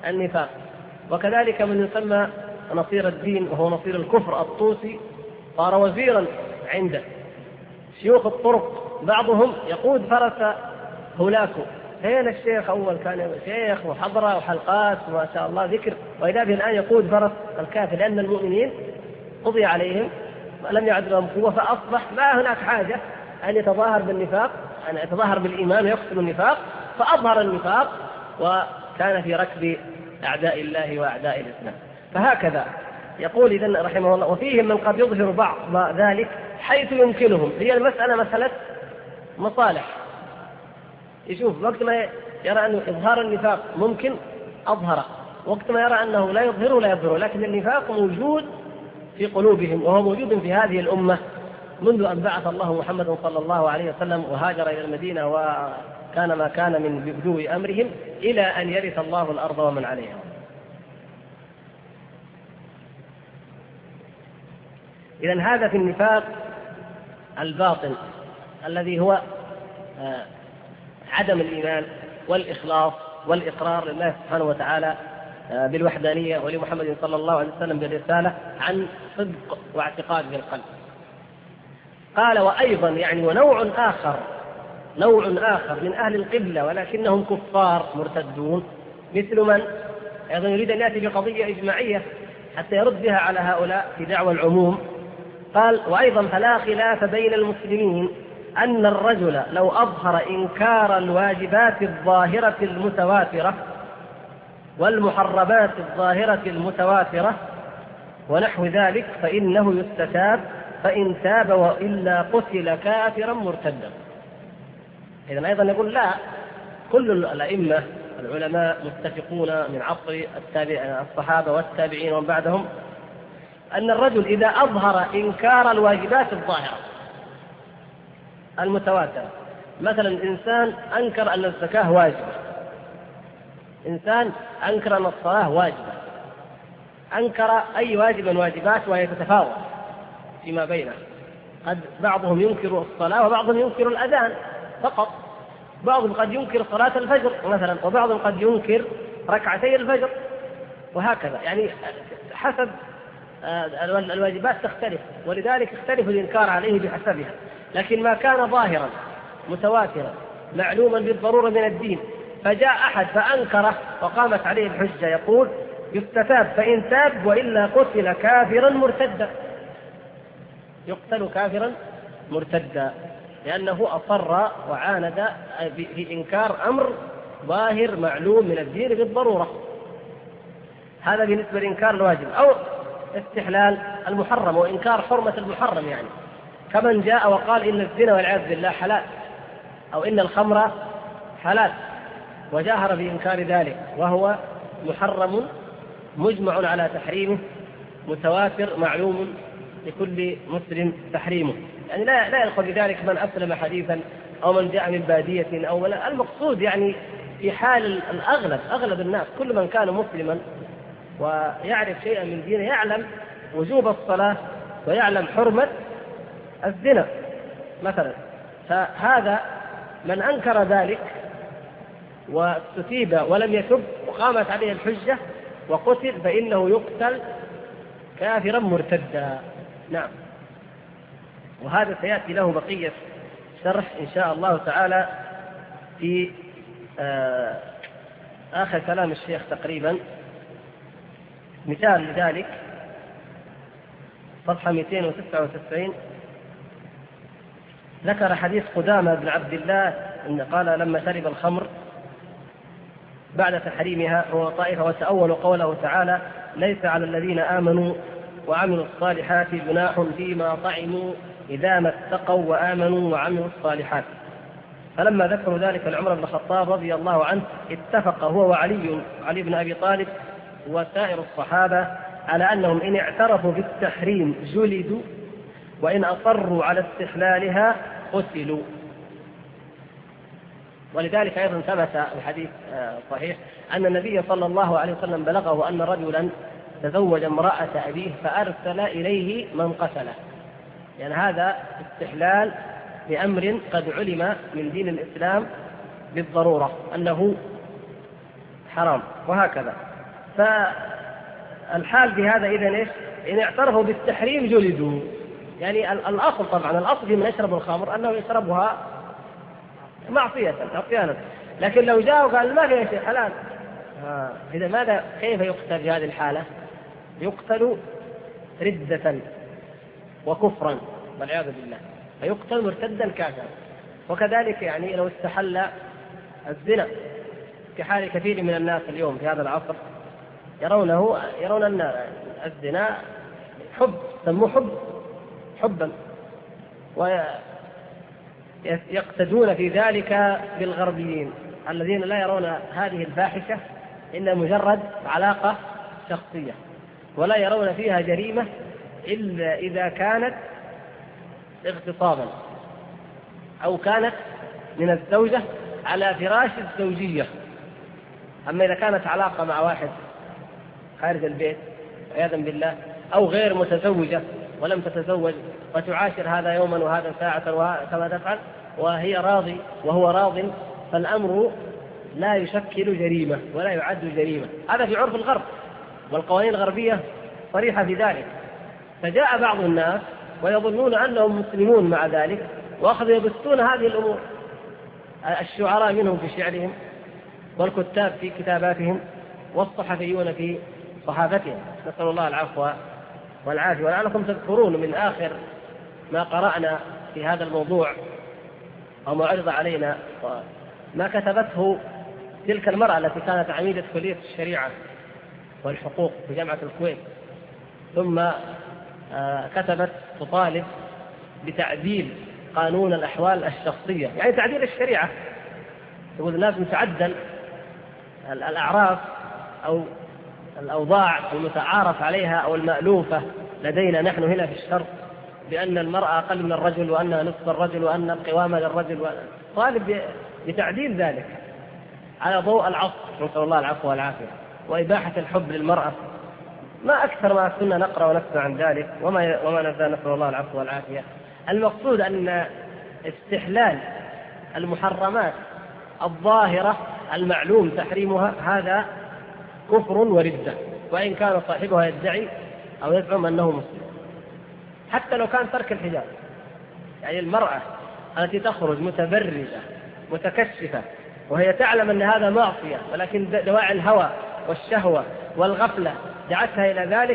النفاق. وكذلك من يسمى نصير الدين وهو نصير الكفر الطوسي صار وزيرا عنده. شيوخ الطرق بعضهم يقود فرس هولاكو. هنا الشيخ أول كان شيخ وحضرة وحلقات وما شاء الله ذكر، وإذا به الآن يقود فرس الكافر، لأن المؤمنين قضي عليهم ولم يعد لهم قوة، فأصبح ما هناك حاجة أن يتظاهر بالنفاق، أن يتظاهر بالإيمان ويقتل النفاق، فأظهر النفاق وكان في ركب أعداء الله وأعداء الإسلام. فهكذا يقول إذن رحمه الله: وفيهم من قد يظهر بعض ذلك حيث يمكنهم. هي المسألة مسألة مصالح. يشوف وقت ما يرى أن إظهار النفاق ممكن أظهر، وقت ما يرى أنه لا يظهره لا يظهره، لكن النفاق موجود في قلوبهم، وهو موجود في هذه الأمة منذ أن بعث الله محمد صلى الله عليه وسلم وهاجر إلى المدينة وكان ما كان من بدو أمرهم إلى أن يرث الله الأرض ومن عليها. إذن هذا في النفاق الباطن الذي هو عدم الإيمان والإخلاص والإقرار لله سبحانه وتعالى بالوحدانية ولمحمد صلى الله عليه وسلم بالرسالة عن صدق واعتقاد في القلب. قال: وأيضا يعني ونوع آخر من أهل القبلة ولكنهم كفار مرتدون، مثل من أيضا يريد أن يأتي بقضية إجماعية حتى يرد بها على هؤلاء في دعوى العموم. قال: وأيضا فلا خلاف بين المسلمين أن الرجل لو أظهر إنكار الواجبات الظاهرة المتواترة والمحرمات الظاهرة المتواترة ونحو ذلك فإنه يستتاب، فإن تاب وإلا قتل كافرا مرتدا. إذن أيضا يقول: لا، كل الأئمة العلماء متفقون من عصر الصحابة والتابعين ومن بعدهم أن الرجل إذا أظهر إنكار الواجبات الظاهرة المتواترة، مثلا إنسان أنكر أن الزكاة واجبة، إنسان أنكر أن الصلاة واجبة، أنكر أي واجب من واجبات وهي تتفاوت فيما بينها. قد بعضهم ينكر الصلاة وبعضهم ينكر الأذان فقط، بعضهم قد ينكر صلاة الفجر مثلا، وبعضهم قد ينكر ركعتي الفجر، وهكذا. يعني حسب الواجبات تختلف، ولذلك يختلف الإنكار عليه بحسبها. لكن ما كان ظاهرا متواترا معلوما بالضرورة من الدين فجاء أحد فأنكره وقامت عليه الحجة، يقول: يستتاب، فإن تاب وإلا قتل كافرا مرتدا. يقتل كافرا مرتدا لأنه أصر وعاند في إنكار أمر ظاهر معلوم من الدين بالضرورة. هذا بالنسبة لإنكار الواجب. أو استحلال المحرم وإنكار حرمة المحرم، يعني كمن جاء وقال إن الزنا والعياذ بالله حلال، أو إن الخمر حلال، وجاهر بإنكار ذلك وهو محرم مجمع على تحريمه متواتر معلوم لكل مسلم تحريمه. يعني لا يدخل بذلك من أسلم حديثا أو من جاء من بادية أو المقصود يعني في حال أغلب الناس، كل من كان مسلما ويعرف شيئا من دينه يعلم وجوب الصلاة ويعلم حرمة الزنا مثلا. فهذا من أنكر ذلك واستتيب ولم يتب وقامت عليه الحجة وقتل فإنه يقتل كافرا مرتدا. نعم. وهذا سيأتي له بقية شرح إن شاء الله تعالى في آخر كلام الشيخ تقريبا. مثال لذلك صفحة 299 ذكر حديث قدامة بن عبد الله إن قال: لما شرب الخمر بعد تحريمها هو طائفة وتأولوا قوله تعالى: ليس على الذين آمنوا وعملوا الصالحات جناح فيما طعموا إذا ما اتقوا وآمنوا وعملوا الصالحات. فلما ذكروا ذلك لعمر بن الخطاب رضي الله عنه اتفق هو وعلي بن أبي طالب وسائر الصحابة على أنهم إن اعترفوا بالتحريم جلدوا، وإن أصروا على استحلالها قتلوا. ولذلك أيضا ثبت الحديث صحيح أن النبي صلى الله عليه وسلم بلغه أن رجلا تزوج امرأة أبيه فأرسل إليه من قتله. يعني هذا استحلال بأمر قد علم من دين الإسلام بالضرورة أنه حرام، وهكذا. فالحال في هذا إذن إيش؟ إن اعترفوا بالتحريم جلدوا. يعني الأصل طبعا، الأصل في من يشرب الخمر أنه يشربها معصية عصيانا، لكن لو جاء وقال ما في شيء حلال، إذا ماذا كيف يقتل في هذه الحالة؟ يقتل ردة وكفرا والعياذ بالله، فيقتل مرتدا كافرا. وكذلك يعني لو استحل الزنا كحال كثير من الناس اليوم في هذا العصر، يرون أن الزنا حب، سموه حبا، ويقتدون في ذلك بالغربيين الذين لا يرون هذه الفاحشة إلا مجرد علاقة شخصية، ولا يرون فيها جريمة إلا إذا كانت اغتصابا أو كانت من الزوجة على فراش الزوجية. أما إذا كانت علاقة مع واحد خارج البيت عياذا بالله، أو غير متزوجة ولم تتزوج وتعاشر هذا يوما وهذا ساعة كما تفعل وهي راضي وهو راض، فالأمر لا يشكل جريمة ولا يعد جريمة. هذا في عرف الغرب، والقوانين الغربية صريحة في ذلك. فجاء بعض الناس ويظنون أنهم مسلمون مع ذلك، وأخذوا يبثون هذه الأمور، الشعراء منهم في شعرهم، والكتاب في كتاباتهم، والصحفيون في صحافتهم، نسأل الله العفو والعافية. ولعلكم تذكرون من آخر ما قرأنا في هذا الموضوع أو ما عرض علينا ما كتبته تلك المرأة التي كانت عميدة كلية الشريعة والحقوق في جامعة الكويت، ثم كتبت تطالب بتعديل قانون الأحوال الشخصية، يعني تعديل الشريعة. تقول لازم تعدل الأعراف أو الأوضاع المتعارف عليها أو المألوفة لدينا نحن هنا في الشرق، بأن المرأة أقل من الرجل وأنها نصف الرجل وأن القوامة للرجل، طالب بتعديل ذلك على ضوء العصر، نسأل الله العفو والعافية، وإباحة الحب للمرأة. ما أكثر ما كنا نقرأ ونسمع عن ذلك وما نزال، نسأل الله العفو والعافية. المقصود أن استحلال المحرمات الظاهرة المعلوم تحريمها هذا كفر وردة، وإن كان صاحبها يدعي أو يزعم أنه مسلم، حتى لو كان ترك الحجاب. يعني المرأة التي تخرج متبرجة متكشفة وهي تعلم أن هذا معصية، ولكن دواعي الهوى والشهوة والغفلة دعتها إلى ذلك،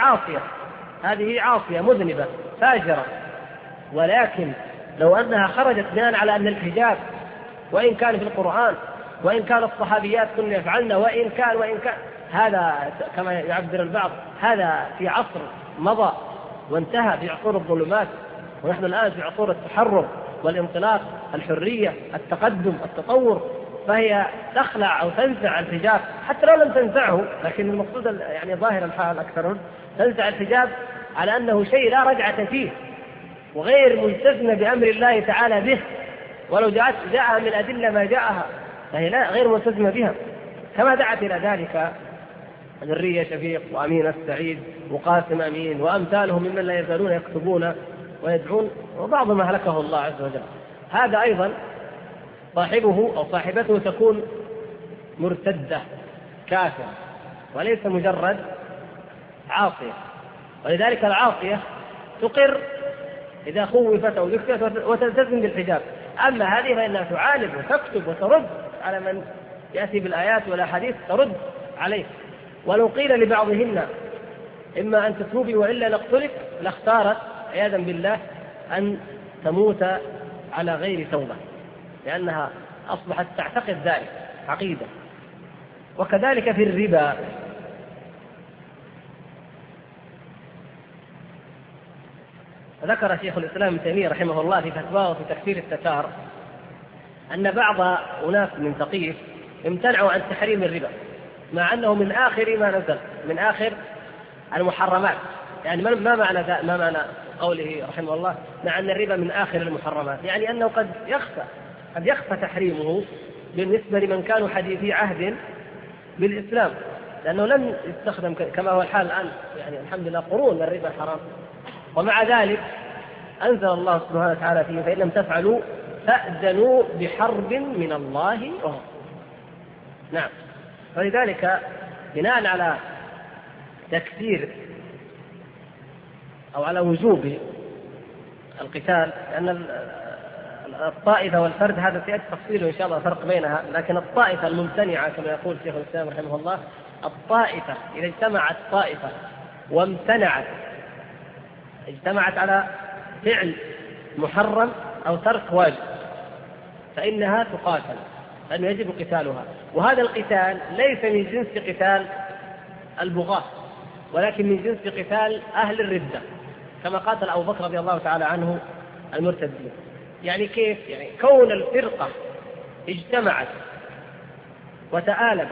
هذه عاصية مذنبة فاجرة. ولكن لو أنها خرجت بناء على أن الحجاب وإن كان في القرآن وإن كان الصحابيات كن يفعلن وإن كان هذا كما يعبر البعض، هذا في عصر مضى وانتهى، في عصور الظلمات، ونحن الآن في عصور التحرر والانطلاق، الحرية، التقدم، التطور. فهي تخلع أو تنزع الحجاب حتى لو لم تنزعه، لكن المقصود يعني ظاهر الحال أكثر تنزع الحجاب على أنه شيء لا رجعة فيه وغير ملتزمة بأمر الله تعالى به، ولو جاءها من أدلة ما جاءها فهي غير ملتزمة بها، كما دعت إلى ذلك ذرية شفيق وأمين السعيد وقاسم أمين وأمثالهم ممن لا يزالون يكتبون ويدعون، وبعض ما هلكه الله عز وجل. هذا أيضا صاحبه أو صاحبته تكون مرتدة كافرة وليس مجرد عاصية. ولذلك العاصية تقر إذا خوفت أو ذكرت وتلتزم بالحجاب، أما هذه فإنها تعالج وتكتب وترد على من يأتي بالآيات والأحاديث، ترد عليه. ولو قيل لبعضهن إما أن تتوبي وإلا نقتلك، لاختارت عياذا بالله أن تموت على غير توبة، لأنها أصبحت تعتقد ذلك عقيدة. وكذلك في الربا، ذكر شيخ الإسلام ابن تيمية رحمه الله في فتواه في تكفير التتار أن بعض أناس من ثقيف امتنعوا عن تحريم الربا، مع أنه من آخر ما نزل، من آخر المحرمات. يعني ما معنى قوله رحمه الله مع أن الربا من آخر المحرمات؟ يعني أنه قد يخفى تحريمه بالنسبة لمن كانوا حديثي عهد بالإسلام، لأنه لم يستخدم كما هو الحال الآن، يعني الحمد لله قرون الربا حرام، ومع ذلك أنزل الله سبحانه وتعالى فيه فإن لم تفعلوا فأذنوا بحرب من الله وهم. نعم. ولذلك بناء على تكثير أو على وجوب القتال، لأن الطائفة والفرد هذا سيأتي تفصيله إن شاء الله فرق بينها، لكن الطائفة الممتنعة كما يقول شيخ الإسلام رحمه الله، الطائفة إذا اجتمعت طائفة وامتنعت، اجتمعت على فعل محرم أو ترك واجب، فإنها تقاتل، لأنه يجب قتالها. وهذا القتال ليس من جنس قتال البغاة، ولكن من جنس قتال أهل الردة، كما قاتل أبو بكر رضي الله تعالى عنه المرتدين. يعني كيف؟ يعني كون الفرقة اجتمعت وتآلمت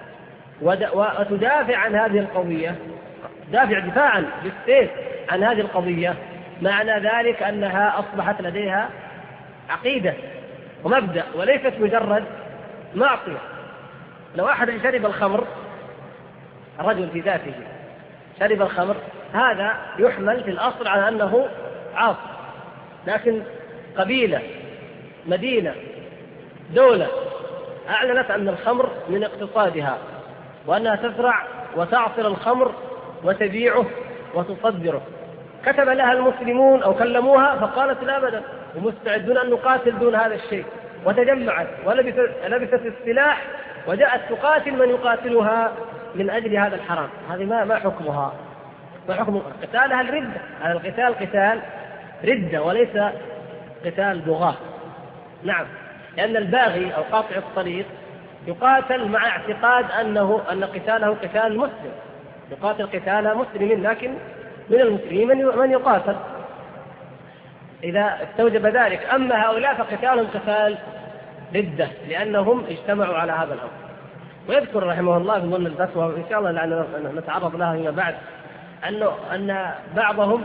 وتدافع عن هذه القضية، دفاعا بالسيف عن هذه القضية، معنى ذلك أنها أصبحت لديها عقيدة ومبدأ، وليست مجرد معصية. لو أحد شرب الخمر، الرجل في ذاته شرب الخمر، هذا يحمل في الأصل على أنه عاصي، لكن قبيلة، مدينة، دولة أعلنت أن الخمر من اقتصادها، وأنها تزرع وتعصر الخمر وتبيعه وتصدره، كتب لها المسلمون أو كلموها فقالت لا أبدا، ومستعدون أن نقاتل دون هذا الشيء، وتجمعت ولبست السلاح وجاءت تقاتل من يقاتلها من أجل هذا الحرام. هذه ما حكمها؟ ما حكم قتالها؟ الردة. هذا القتال قتال ردة وليس قتال بغاة. نعم، لأن الباغي أو قاطع الطريق يقاتل مع اعتقاد أن قتاله قتال مسلم، يقاتل قتال مسلم، لكن من المسلمين من يقاتل إذا استوجب ذلك. أما هؤلاء فقتالهم قتال ردة، لأنهم اجتمعوا على هذا الأمر. ويذكر رحمه الله في ضمن الفتوى، وإن شاء الله لأننا نتعرض لها فيما بعد، أن بعضهم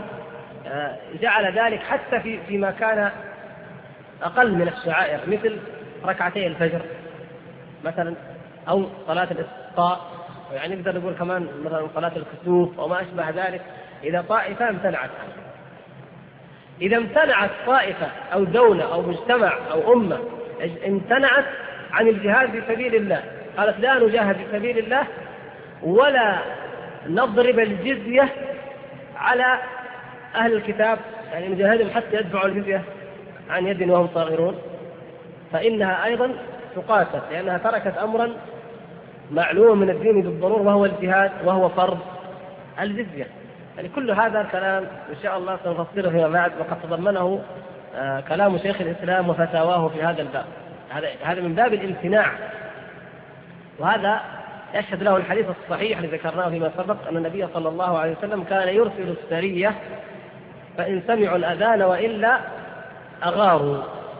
جعل ذلك حتى فيما كان أقل من الشعائر، مثل ركعتي الفجر مثلا، أو صلاة الاستسقاء، يعني نقدر نقول كمان مثلا صلاة الكسوف وما أشبه ذلك. إذا طائفة امتنعت عنه، إذا امتنعت طائفة أو دولة أو مجتمع أو أمة امتنعت عن الجهاد في سبيل الله، قالت لا نجاهد في سبيل الله ولا نضرب الجزية على أهل الكتاب، يعني نجاهدهم حتى يدفعوا الجزية عن يد وهم صاغرون، فإنها أيضا تقاتل، لأنها تركت أمرا معلوما من الدين بالضرورة، وهو الجهاد، وهو فرض الجزية. يعني كل هذا الكلام إن شاء الله سنفصله فيما بعد، وقد تضمنه كلام شيخ الإسلام وفتاواه في هذا الباب. هذا من باب الامتناع، وهذا يشهد له الحديث الصحيح الذي ذكرناه فيما سبق، أن النبي صلى الله عليه وسلم كان يرسل السرية فإن سمعوا الأذان وإلا أغاروا.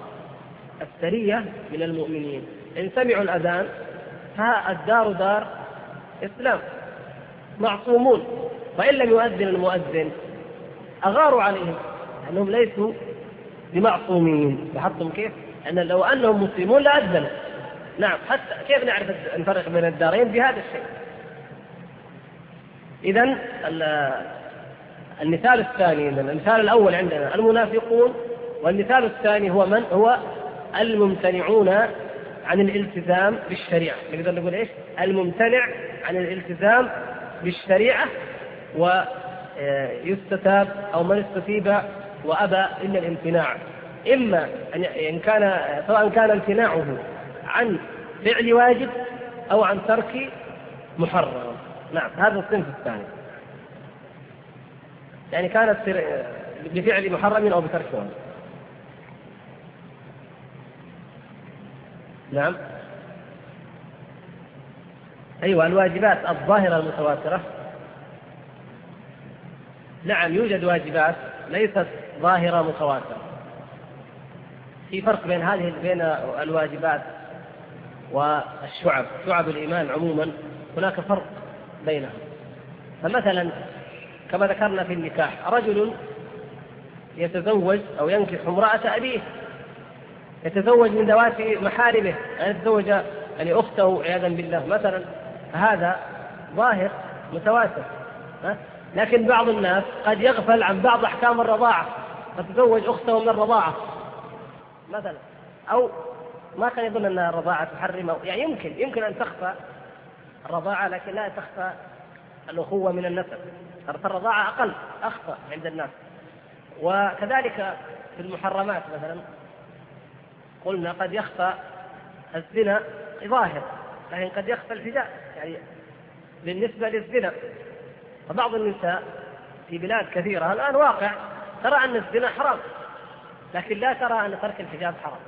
السرية من المؤمنين إن سمعوا الأذان فالدار دار إسلام، معصومون، وإن لم يؤذن المؤذن أغاروا عليهم، لأنهم ليسوا بمعصومين. لاحظتم كيف؟ أن لو أنهم مسلمون لأذنوا. نعم، حتى كيف نعرف الفرق بين الدارين؟ بهذا الشيء. إذن المثال الثاني، المثال الأول عندنا المنافقون، والمثال الثاني هو من؟ هو الممتنعون عن الالتزام بالشريعة. نقدر نقول إيش؟ الممتنع عن الالتزام بالشريعة، ويستتاب أو من استتيب وأبى إلا الامتناع، إما إن كان سواء كان امتناعه عن فعل واجب أو عن ترك محرم. نعم، هذا الصنف الثاني، يعني كانت بفعل محرم أو بترك واجب. نعم، أيوة، الواجبات الظاهرة المتواترة. نعم، يوجد واجبات ليست ظاهرة متواترة. في فرق بين الواجبات والشعب، شعب الإيمان عموما هناك فرق بينهم. فمثلا كما ذكرنا في النكاح، رجل يتزوج أو ينكح امرأة أبيه، يتزوج من ذوات محارمه، يعني يتزوج يعني أخته عياذا بالله مثلا، هذا ظاهر متواتر. لكن بعض الناس قد يغفل عن بعض أحكام الرضاعة، فتزوج أخته من الرضاعة مثلا، أو ما كان يظن أن الرضاعة تحرم، يعني يمكن أن تخفى الرضاعة، لكن لا تخفى الأخوة من النسب، الرضاعة أقل أخفى عند الناس. وكذلك في المحرمات مثلا قلنا قد يخفى الزنا ظاهر، لكن قد يخفى الفداء يعني بالنسبة للزنا. فبعض النساء في بلاد كثيرة الآن واقع ترى أن الزنا حرام، لكن لا ترى أن ترك الحجاب حرام،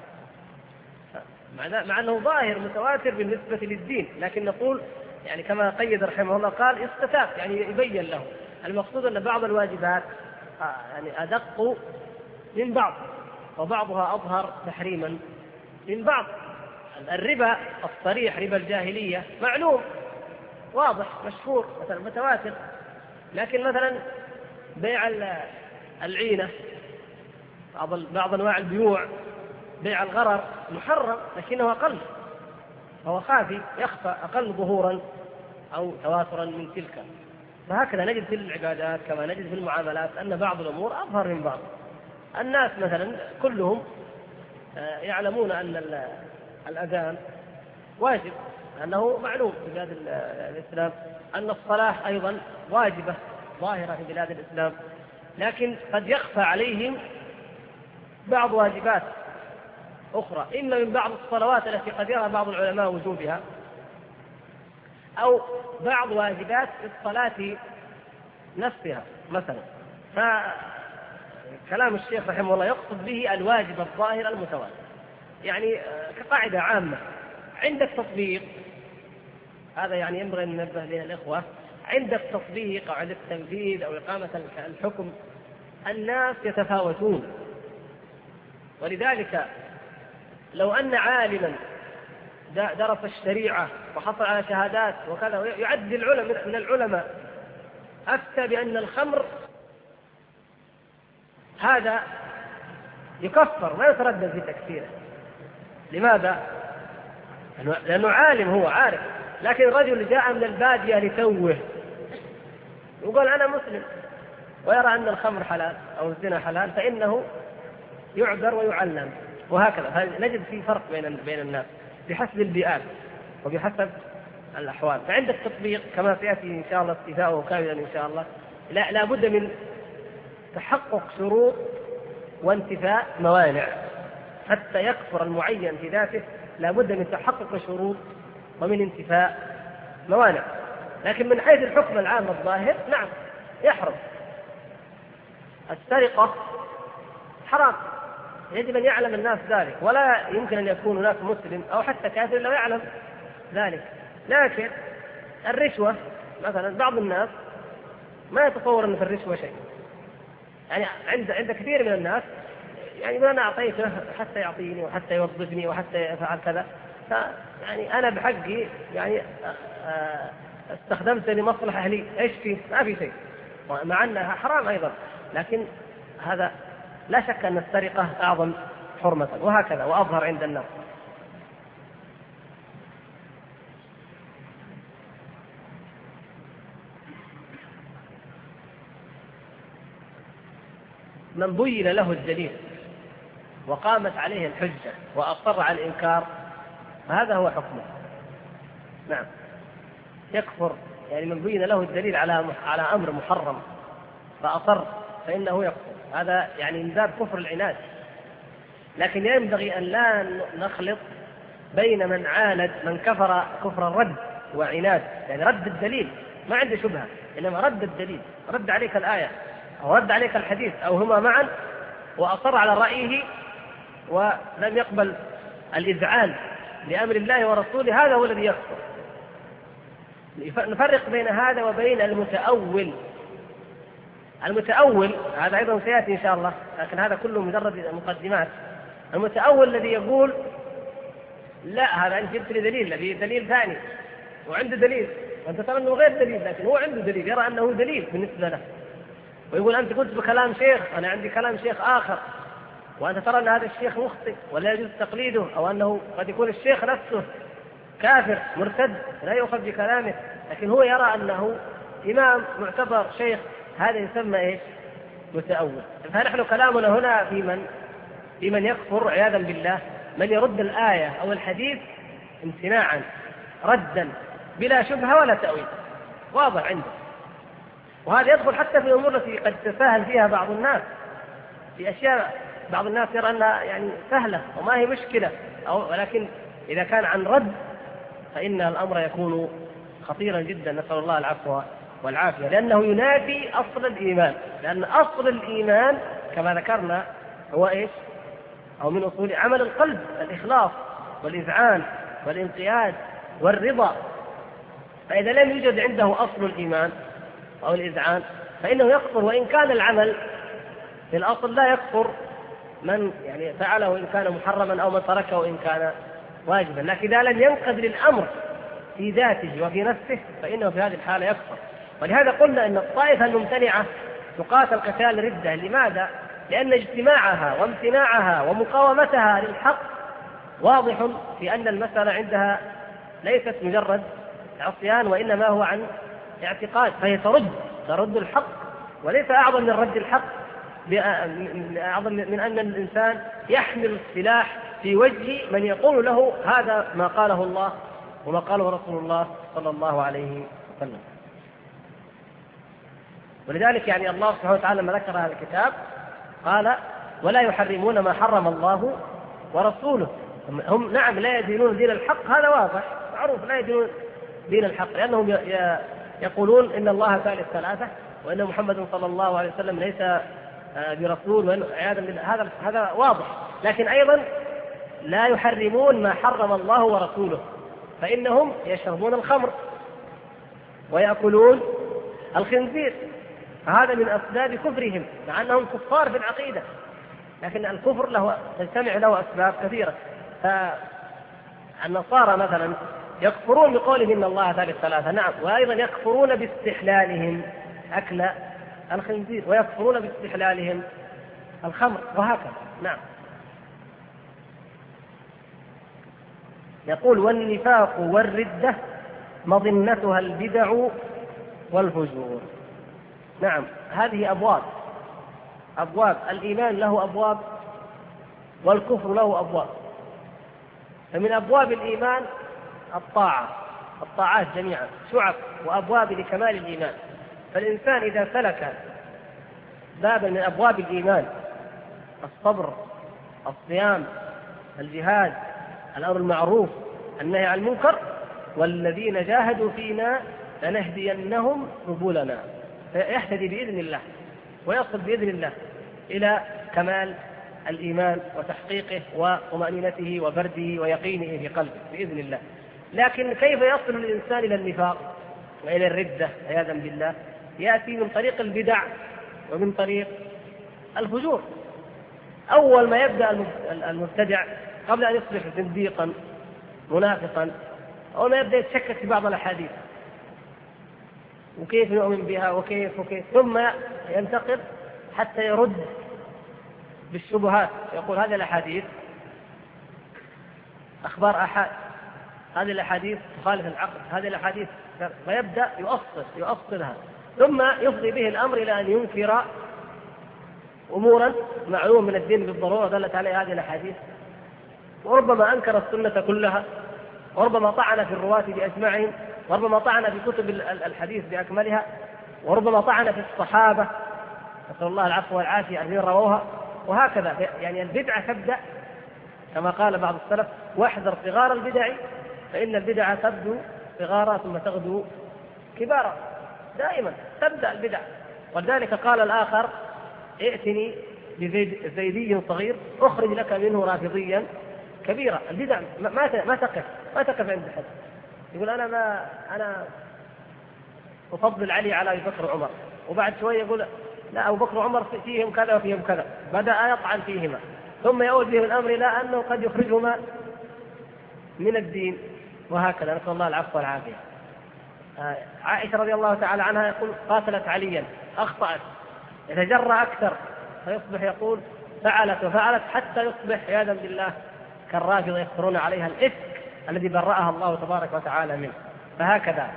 مع أنه ظاهر متواتر بالنسبة للدين. لكن نقول يعني كما قيد رحمه الله قال استتاب، يعني يبين له. المقصود أن بعض الواجبات يعني أدق من بعض، وبعضها أظهر تحريما من بعض. الربا الصريح ربا الجاهلية معلوم واضح مشهور مثلا متواتر، لكن مثلا بيع العينة بعض أنواع البيوع، بيع الغرر محرم لكنه أقل، هو خافي يخفى أقل ظهورا أو تواترا من تلك. فهكذا نجد في العبادات كما نجد في المعاملات أن بعض الأمور أظهر من بعض. الناس مثلا كلهم يعلمون أن الأذان واجب، أنه معلوم في بلاد الإسلام، أن الصلاة أيضا واجبة ظاهرة في بلاد الإسلام، لكن قد يخفى عليهم بعض واجبات أخرى، إما من بعض الصلوات التي قد يرى بعض العلماء وجوبها، أو بعض واجبات الصلاة نفسها مثلا. فكلام الشيخ رحمه الله يقصد به الواجب الظاهر المتواتر، يعني كقاعدة عامة عند التطبيق. هذا يعني ينبغي أن ننبه له الإخوة، عند التطبيق أو عند التنفيذ أو إقامة الحكم الناس يتفاوتون. ولذلك لو أن عالما درس الشريعة وحصل على شهادات وكذا يعد العلماء من العلماء أفتى بأن الخمر هذا يكفر ما يتردد في تكفيره. لماذا؟ لأنه عالم هو عارف. لكن الرجل جاء من البادية لتوه وقال أنا مسلم ويرى أن الخمر حلال أو الزنا حلال، فإنه يعذر ويعلم. وهكذا نجد في فرق بين الناس بحسب البيئات وبحسب الأحوال. فعند التطبيق كما سيأتي إن شاء الله استيفاؤه كاملا إن شاء الله، لا بد من تحقق شروط وانتفاء موانع. حتى يكفر المعين في ذاته لا بد من تحقق شروط ومن انتفاء موانع. لكن من حيث الحكم العام الظاهر نعم يحرم. السرقة حرام، يجب أن يعلم الناس ذلك، ولا يمكن أن يكون هناك مسلم أو حتى كافر لو يعلم ذلك. لكن الرشوة مثلا بعض الناس ما يتصور أن في الرشوة شيء، يعني عند كثير من الناس يعني أنا أعطيته حتى يعطيني وحتى يوظفني وحتى يفعل كذا، يعني أنا بحقي يعني استخدمت لمصلحة أهلي، إيش فيه؟ ما في شيء، مع أنها حرام أيضا. لكن هذا لا شك أن السرقة أعظم حرمة، وهكذا وأظهر عند الناس. من بين له الدليل وقامت عليه الحجة وأصر على الإنكار فهذا هو حكمه. نعم يكفر، يعني من بين له الدليل على أمر محرم فأصر فإنه يكفر، هذا يعني من باب كفر العناد. لكن ينبغي أن لا نخلط بين من عاند من كفر كفر الرد وعناد، يعني رد الدليل ما عنده شبهة، إنما رد الدليل، رد عليك الآية أو رد عليك الحديث أو هما معا وأصر على رأيه ولم يقبل الإذعان لأمر الله ورسوله، هذا هو الذي يكفر. نفرق بين هذا وبين المتأول. المتأول هذا أيضا سيأتي إن شاء الله، لكن هذا كله مجرد مقدمات. المتأول الذي يقول لا هذا أنت جبت لي دليل ثاني وعنده دليل وأنت ترى أنه غير دليل، لكن هو عنده دليل يرى أنه دليل بالنسبة له، ويقول أنت قلت بكلام شيخ أنا عندي كلام شيخ آخر، وأنت ترى أن هذا الشيخ مخطئ ولا يجوز تقليده، أو أنه قد يكون الشيخ نفسه كافر مرتد لا يؤخذ بكلامه، لكن هو يرى أنه إمام معتبر شيخ، هذا يسمى إيش؟ متأول. فنحن كلامنا هنا في من يكفر عياذا بالله، من يرد الآية أو الحديث امتناعا ردا بلا شبهة ولا تأويل، واضح عنده. وهذا يدخل حتى في الأمور التي قد تساهل فيها بعض الناس، في أشياء بعض الناس يرى أنها يعني سهلة وما هي مشكلة، ولكن إذا كان عن رد فإن الأمر يكون خطيرا جدا، نسأل الله العفو والعافية، لأنه ينافي أصل الإيمان. لأن أصل الإيمان كما ذكرنا هو إيش؟ أو من أصول عمل القلب الإخلاص والإذعان والانقياد والرضا. فإذا لم يوجد عنده أصل الإيمان أو الإذعان فإنه يكفر، وإن كان العمل في الأصل لا يكفر من يعني فعله إن كان محرما أو من تركه إن كان واجبا، لكن إذا لم ينقذ للأمر في ذاته وفي نفسه فإنه في هذه الحالة يكفر. ولهذا قلنا أن الطائفة الممتنعة تقاتل قتال ردة. لماذا؟ لأن اجتماعها وامتناعها ومقاومتها للحق واضح في أن المسألة عندها ليست مجرد عصيان، وإنما هو عن اعتقاد، فهي ترد الحق، وليس أعظم من رد الحق أعظم من أن الإنسان يحمل السلاح في وجه من يقول له هذا ما قاله الله وما قاله رسول الله صلى الله عليه وسلم. ولذلك يعني الله سبحانه وتعالى لما ذكر هذا الكتاب قال ولا يحرمون ما حرم الله ورسوله. هم نعم لا يدينون دين الحق، هذا واضح معروف، لا يدينون دين الحق، لأنهم يقولون إن الله ثالث ثلاثة وإن محمد صلى الله عليه وسلم ليس برسول، وإن عياذا بالله هذا واضح. لكن أيضا لا يحرمون ما حرم الله ورسوله، فإنهم يشربون الخمر ويأكلون الخنزير، فهذا من أسباب كفرهم مع أنهم كفار في العقيدة، لكن الكفر تجتمع له أسباب كثيرة. فالنصارى مثلا يكفرون بقولهم إن الله ثالث ثلاثة، نعم، وأيضا يكفرون باستحلالهم أكل الخنزير، ويكفرون باستحلالهم الخمر، وهكذا. نعم. يقول والنفاق والردة مظنتها البدع والفجور. نعم، هذه أبواب الإيمان له أبواب والكفر له أبواب. فمن أبواب الإيمان الطاعات جميعا شعب وأبواب لكمال الإيمان. فالإنسان إذا سلك بابا من أبواب الإيمان، الصبر، الصيام، الجهاد، الأمر المعروف، النهي عن المنكر، والذين جاهدوا فينا لنهدينهم سبلنا، فيهتدي بإذن الله ويصل بإذن الله إلى كمال الإيمان وتحقيقه وطمأنينته وبرده ويقينه في قلبه بإذن الله. لكن كيف يصل الإنسان إلى النفاق وإلى الردة عياذا بالله؟ يأتي من طريق البدع ومن طريق الفجور. أول ما يبدأ المبتدع قبل أن يصبح زنديقا منافقا، أول ما يبدأ يتشكك في بعض الأحاديث وكيف يؤمن بها وكيف ثم ينتقل حتى يرد بالشبهات، يقول هذه الأحاديث أخبار أحاد، هذه الأحاديث تخالف العقل، هذه الأحاديث، ويبدأ يؤصلها، ثم يفضي به الأمر إلى أن ينكر أمورا معلومة من الدين بالضرورة دلت عليها هذه الأحاديث، وربما أنكر السنة كلها، وربما طعن في الرواة بأجمعهم، وربما طعن في كتب الحديث بأكملها، وربما طعن في الصحابة نسأل الله العفو والعافية الذين رووها، وهكذا. يعني البدعة تبدأ كما قال بعض السلف واحذر صغار البدع فإن البدع تبدو صغارا ثم تغدو كبارا، دائما تبدأ البدع. ولذلك قال الآخر ائتني بزيدي صغير أخرج لك منه رافضيا كبيرا. البدع ما تقف عند حد، يقول أنا أفضل علي على أبي بكر وعمر، وبعد شوية يقول لا أبو بكر وعمر فيهم كذا وفيهم كذا، بدأ يطعن فيهما، ثم يؤول بهم الأمر إلى أنه قد يخرجهما من الدين، وهكذا. نسأل الله العفو والعافية. عائشة رضي الله تعالى عنها يقول قاتلت عليا أخطأت، يتجرأ أكثر فيصبح يقول فعلت وفعلت، حتى يصبح عياذا بالله كالرافضة يذكرون عليها الإفك الذي برأها الله تبارك وتعالى منه. فهكذا.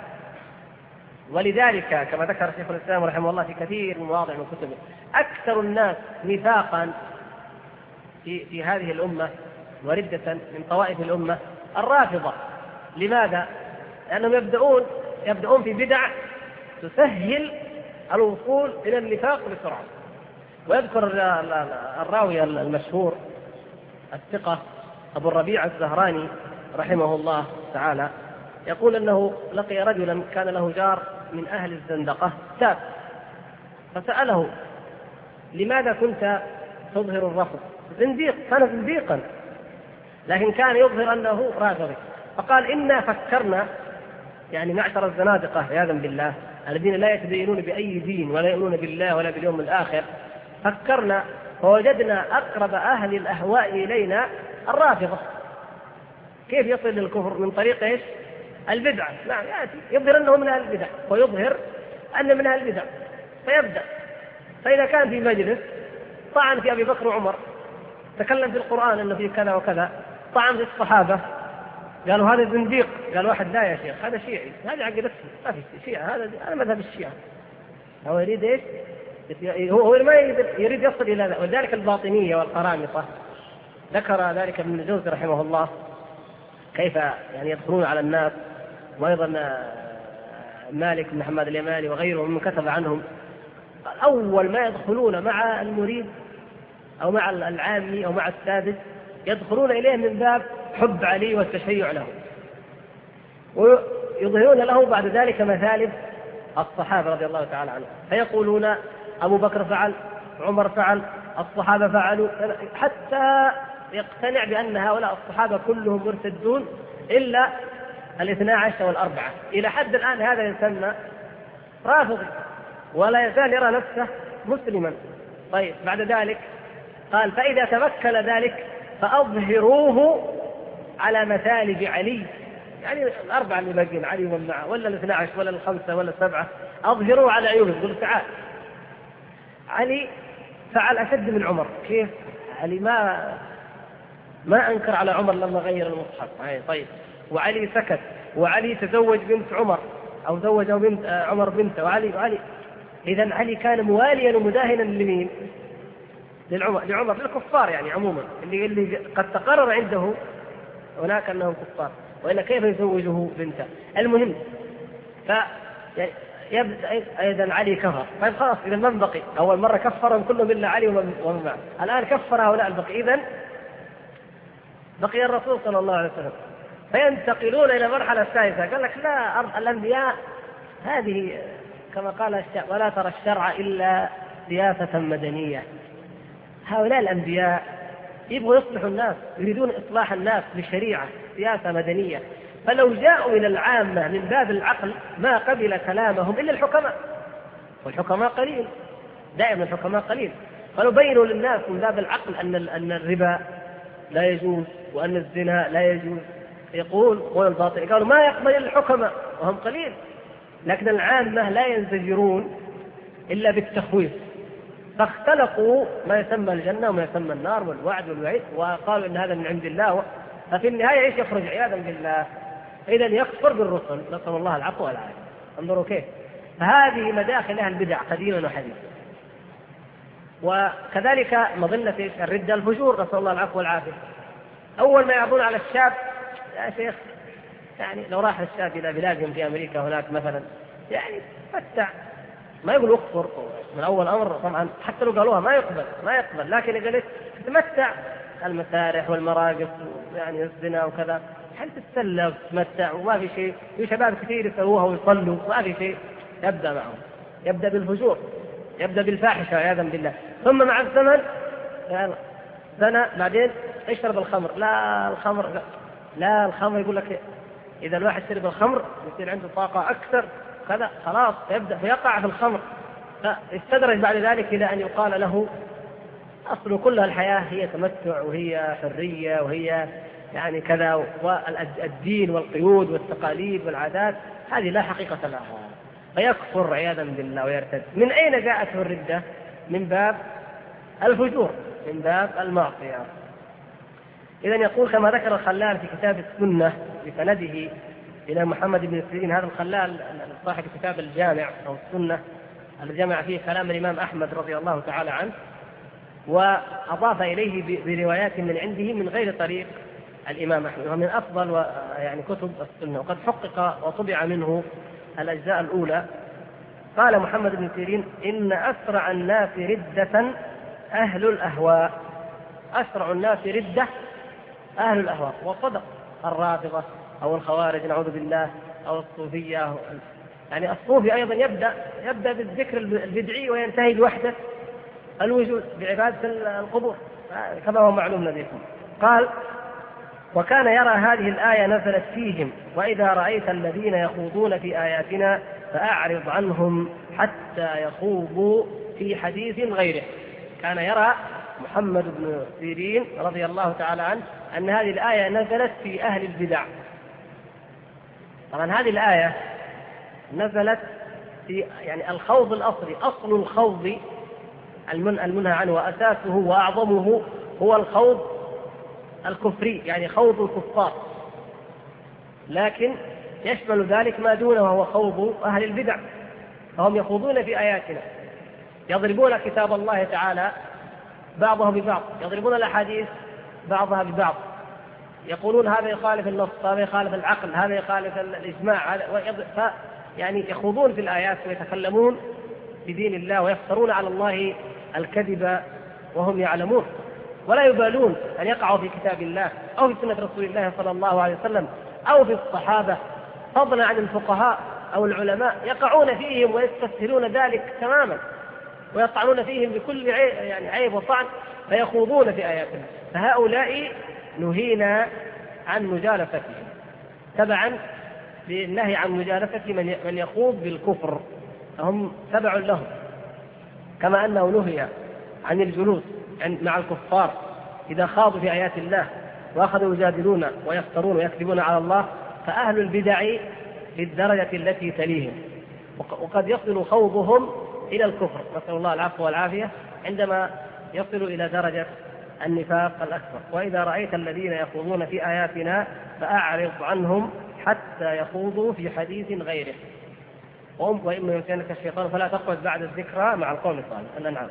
ولذلك كما ذكر شيخ الإسلام رحمه الله في كثير من مواضع من كتبه أكثر الناس نفاقا في هذه الأمة وردة من طوائف الأمة الرافضة. لماذا؟ لأنهم يبدأون في بدع تسهل الوصول إلى النفاق بسرعة. ويذكر الراوي المشهور الثقة أبو الربيع الزهراني رحمه الله تعالى يقول أنه لقي رجلا كان له جار من أهل الزندقة تاب، فسأله: لماذا كنت تظهر الرفض؟ زنديق، كان زنديقا لكن كان يظهر أنه رافضي. فقال: إنا فكرنا، يعني معشر الزنادقة عياذا بالله الذين لا يتدينون بأي دين ولا يؤمنون بالله ولا باليوم الآخر، فكرنا فوجدنا أقرب أهل الأهواء إلينا الرافضة. كيف يصل للكفر؟ من طريق إيش؟ البدعة. نعم، يأتي يظهر أنه من أهل البدع ويظهر أن من أهل البدع، فيبدأ. فإذا كان في مجلس طعن في أبي بكر وعمر، تكلم في القرآن أنه في كذا وكذا، طعن في الصحابة، قالوا هذا زنديق، قال واحد: لا يا شيخ، هذا شيعي، هذه عقيدته، ما في شيعة، هذا مذهب الشيعة. هو يريد إيش؟ هو ما يريد يصل إلى ذلك. ولذلك الباطنية والقرامطة ذكر ذلك ابن الجوزي رحمه الله كيف يعني يدخلون على الناس، وأيضا مالك بن حماد اليماني وغيرهم من كتب عنهم. أول ما يدخلون مع المريد أو مع العامي أو مع السادس يدخلون إليه من باب حب علي والتشيع له، ويظهرون له بعد ذلك مثالب الصحابة رضي الله تعالى عنهم، فيقولون: أبو بكر فعل، عمر فعل، الصحابة فعلوا، حتى يقتنع بأن هؤلاء الصحابة كلهم مرتدون إلا 12 والأربعة. إلى حد الآن هذا يسمى رافضي ولا يزال يرى نفسه مسلما. طيب بعد ذلك قال: فإذا تمكن ذلك فأظهروه على مثالب علي، يعني الأربعة اللي باقين، علي ومن معه، ولا 12 ولا 5 ولا 7، أظهروه على عيوبه. يقول: تعال، علي فعل أشد من عمر. كيف؟ علي ما أنكر على عمر لما غير المصحف. طيب، وعلي سكت، وعلي تزوج بنت عمر أو زوج بنت عمر بنته، وعلي. إذن علي كان مواليا ومداهنا لمين؟ لعمر، للكفار يعني عموما، اللي قد تقرر عنده هناك أنهم كفار، وإلا كيف يزوجه بنته؟ المهم، يعني يبدأ أيضا علي كفر. طيب خلاص، إذا من بقي؟ أول مرة كفرهم كلهم إلا علي ومن معه، الآن كفر هؤلاء البقي، إذن بقي الرسول صلى الله عليه وسلم. فينتقلون إلى مرحلة الثالثة، قال لك: لا، الأنبياء هذه كما قال الشعب: ولا ترى الشرع إلا سياسة مدنية. هؤلاء الأنبياء يبغوا يصلحوا الناس، يريدون إصلاح الناس بشريعة، سياسة مدنية. فلو جاءوا إلى العامة من باب العقل ما قبل كلامهم إلا الحكماء، والحكماء قليل، دائما الحكماء قليل. فلو بينوا للناس من باب العقل أن الربا لا يجوز وأن الزنا لا يجوز، يقول الباطل، قالوا ما يقبل الحكماء وهم قليل. لكن العامة لا ينزجرون إلا بالتخويف، فاختلقوا ما يسمى الجنة وما يسمى النار والوعد والوعيد، وقالوا إن هذا من عند الله. ففي النهاية إيش يخرج؟ عياذا بالله. إذا يكفر بالرسل، نسأل الله العفو والعافية. انظروا كيف. فهذه مداخل أهل البدع قديما وحديثا. وكذلك مظنة الردة الفجور، نسأل الله العفو والعافية. أول ما يعرضون على الشاب: يا شيخ، يعني لو راح الشاب إلى بلادهم في أمريكا هناك مثلا، يعني متع، ما يقول اكفر من أول أمر طبعا، حتى لو قالوها ما يقبل، لكن يقول تمتع المسارح والمراقص يعني الزنا وكذا، حل تتسلى وتتمتع وما في شيء. في شباب كثير يسووها ويصلوا ما في شيء. يبدأ معهم، يبدأ بالفجور، يبدأ بالفاحشة عياذا بالله. ثم مع الزمن سنة بعدين اشرب الخمر. لا الخمر يقول لك إذا الواحد شرب الخمر يصير عنده طاقة أكثر كذا، خلاص يبدأ فيقع في الخمر. فاستدرج بعد ذلك إلى أن يقال له: أصل كل الحياة هي تمتع وهي حرية وهي يعني كذا، والدين والقيود والتقاليد والعادات هذه لا حقيقة لها. فيكفر عياذا بالله ويرتد. من أين جاءته الردة؟ من باب الفجور، من باب المعصية. إذن يقول كما ذكر الخلال في كتاب السنة بسنده إلى محمد بن سيرين، هذا الخلال صاحب كتاب الجامع أو السنة الذي جمع فيه كلام الإمام أحمد رضي الله تعالى عنه، وأضاف إليه بروايات من عنده من غير طريق الإمام أحمد، ومن أفضل يعني كتب السنة، وقد حقق وطبع منه الأجزاء الأولى. قال محمد بن سيرين: إن أسرع الناس ردة أهل الأهواء. أسرع الناس ردة أهل الأهواء. وصدق الرافضة أو الخوارج نعوذ بالله أو الصوفية. يعني الصوفي أيضا يبدأ بالذكر البدعي وينتهي بوحدة الوجود بعبادة القبور كما هو معلوم لديكم. قال: وكان يرى هذه الآية نزلت فيهم: وإذا رأيت الذين يخوضون في آياتنا فأعرض عنهم حتى يخوضوا في حديث غيره. كان يرى محمد بن سيرين رضي الله تعالى عنه أن هذه الآية نزلت في أهل البدع. طبعا هذه الآية نزلت في يعني الخوض الأصلي، أصل الخوض المنهى عنه وأساسه وأعظمه هو الخوض الكفري، يعني خوض الكفار، لكن يشمل ذلك ما دونه وهو خوض أهل البدع. فهم يخوضون في آياتنا، يضربون كتاب الله تعالى بعضها ببعض، يضربون الأحاديث بعضها ببعض، يقولون هذا يخالف النص، هذا يخالف العقل، هذا يخالف الإجماع، يعني يخوضون في الآيات ويتكلمون بدين الله ويفترون على الله الكذب وهم يعلمون، ولا يبالون أن يقعوا في كتاب الله أو في سنة رسول الله صلى الله عليه وسلم أو في الصحابة، فضلا عن الفقهاء أو العلماء، يقعون فيهم ويستسهلون ذلك تماما ويطعنون فيهم بكل عيب وطعن، فيخوضون في آياتنا. فهؤلاء نهينا عن مجالستهم تبعا للنهي عن مجالسة من يخوض بالكفر، فهم تبع لهم، كما أنه نهي عن الجلوس مع الكفار إذا خاضوا في آيات الله وأخذوا يجادلون ويفترون ويكذبون على الله، فأهل البدع في الدرجة التي تليهم، وقد يصل خوضهم إلى الكفر، نسأل الله العفو والعافية، عندما يصل إلى درجة النفاق الأكبر. وإذا رأيت الذين يخوضون في آياتنا فأعرض عنهم حتى يخوضوا في حديث غيره، وإما يمكنك الشيطان فلا تقعد بعد الذكرى مع القوم الصالح. الأنعام.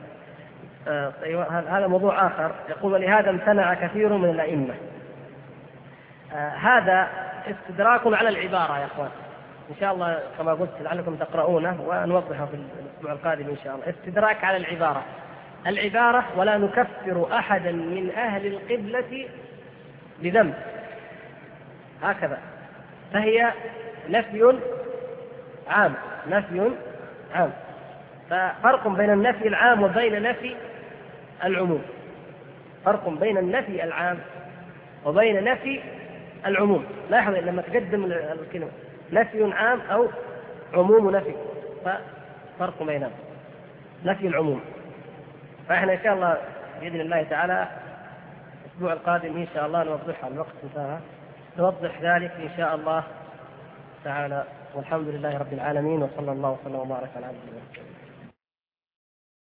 هذا موضوع آخر. يقول: ولهذا امتنع كثير من الأئمة. هذا استدراك على العبارة يا أخوان، إن شاء الله كما قلت لعلكم تقرؤونه ونوضحه في الأسبوع القادم إن شاء الله. استدراك على العبارة: ولا نكفر أحدا من أهل القبلة بذنب، هكذا، فهي نفي عام، نفي عام. ففرق بين النفي العام وبين نفي العموم، فرق بين النفي العام وبين نفي العموم. لاحظ لما تقدم الكلمة نفي عام أو عموم نفي، ففرق بينهم، نفي العموم. فإحنا إن شاء الله بإذن الله تعالى الأسبوع القادم إن شاء الله نوضحها، الوقت انتهى، نوضح ذلك إن شاء الله تعالى. والحمد لله رب العالمين، وصلى الله وسلم وبارك على عبده ورسوله.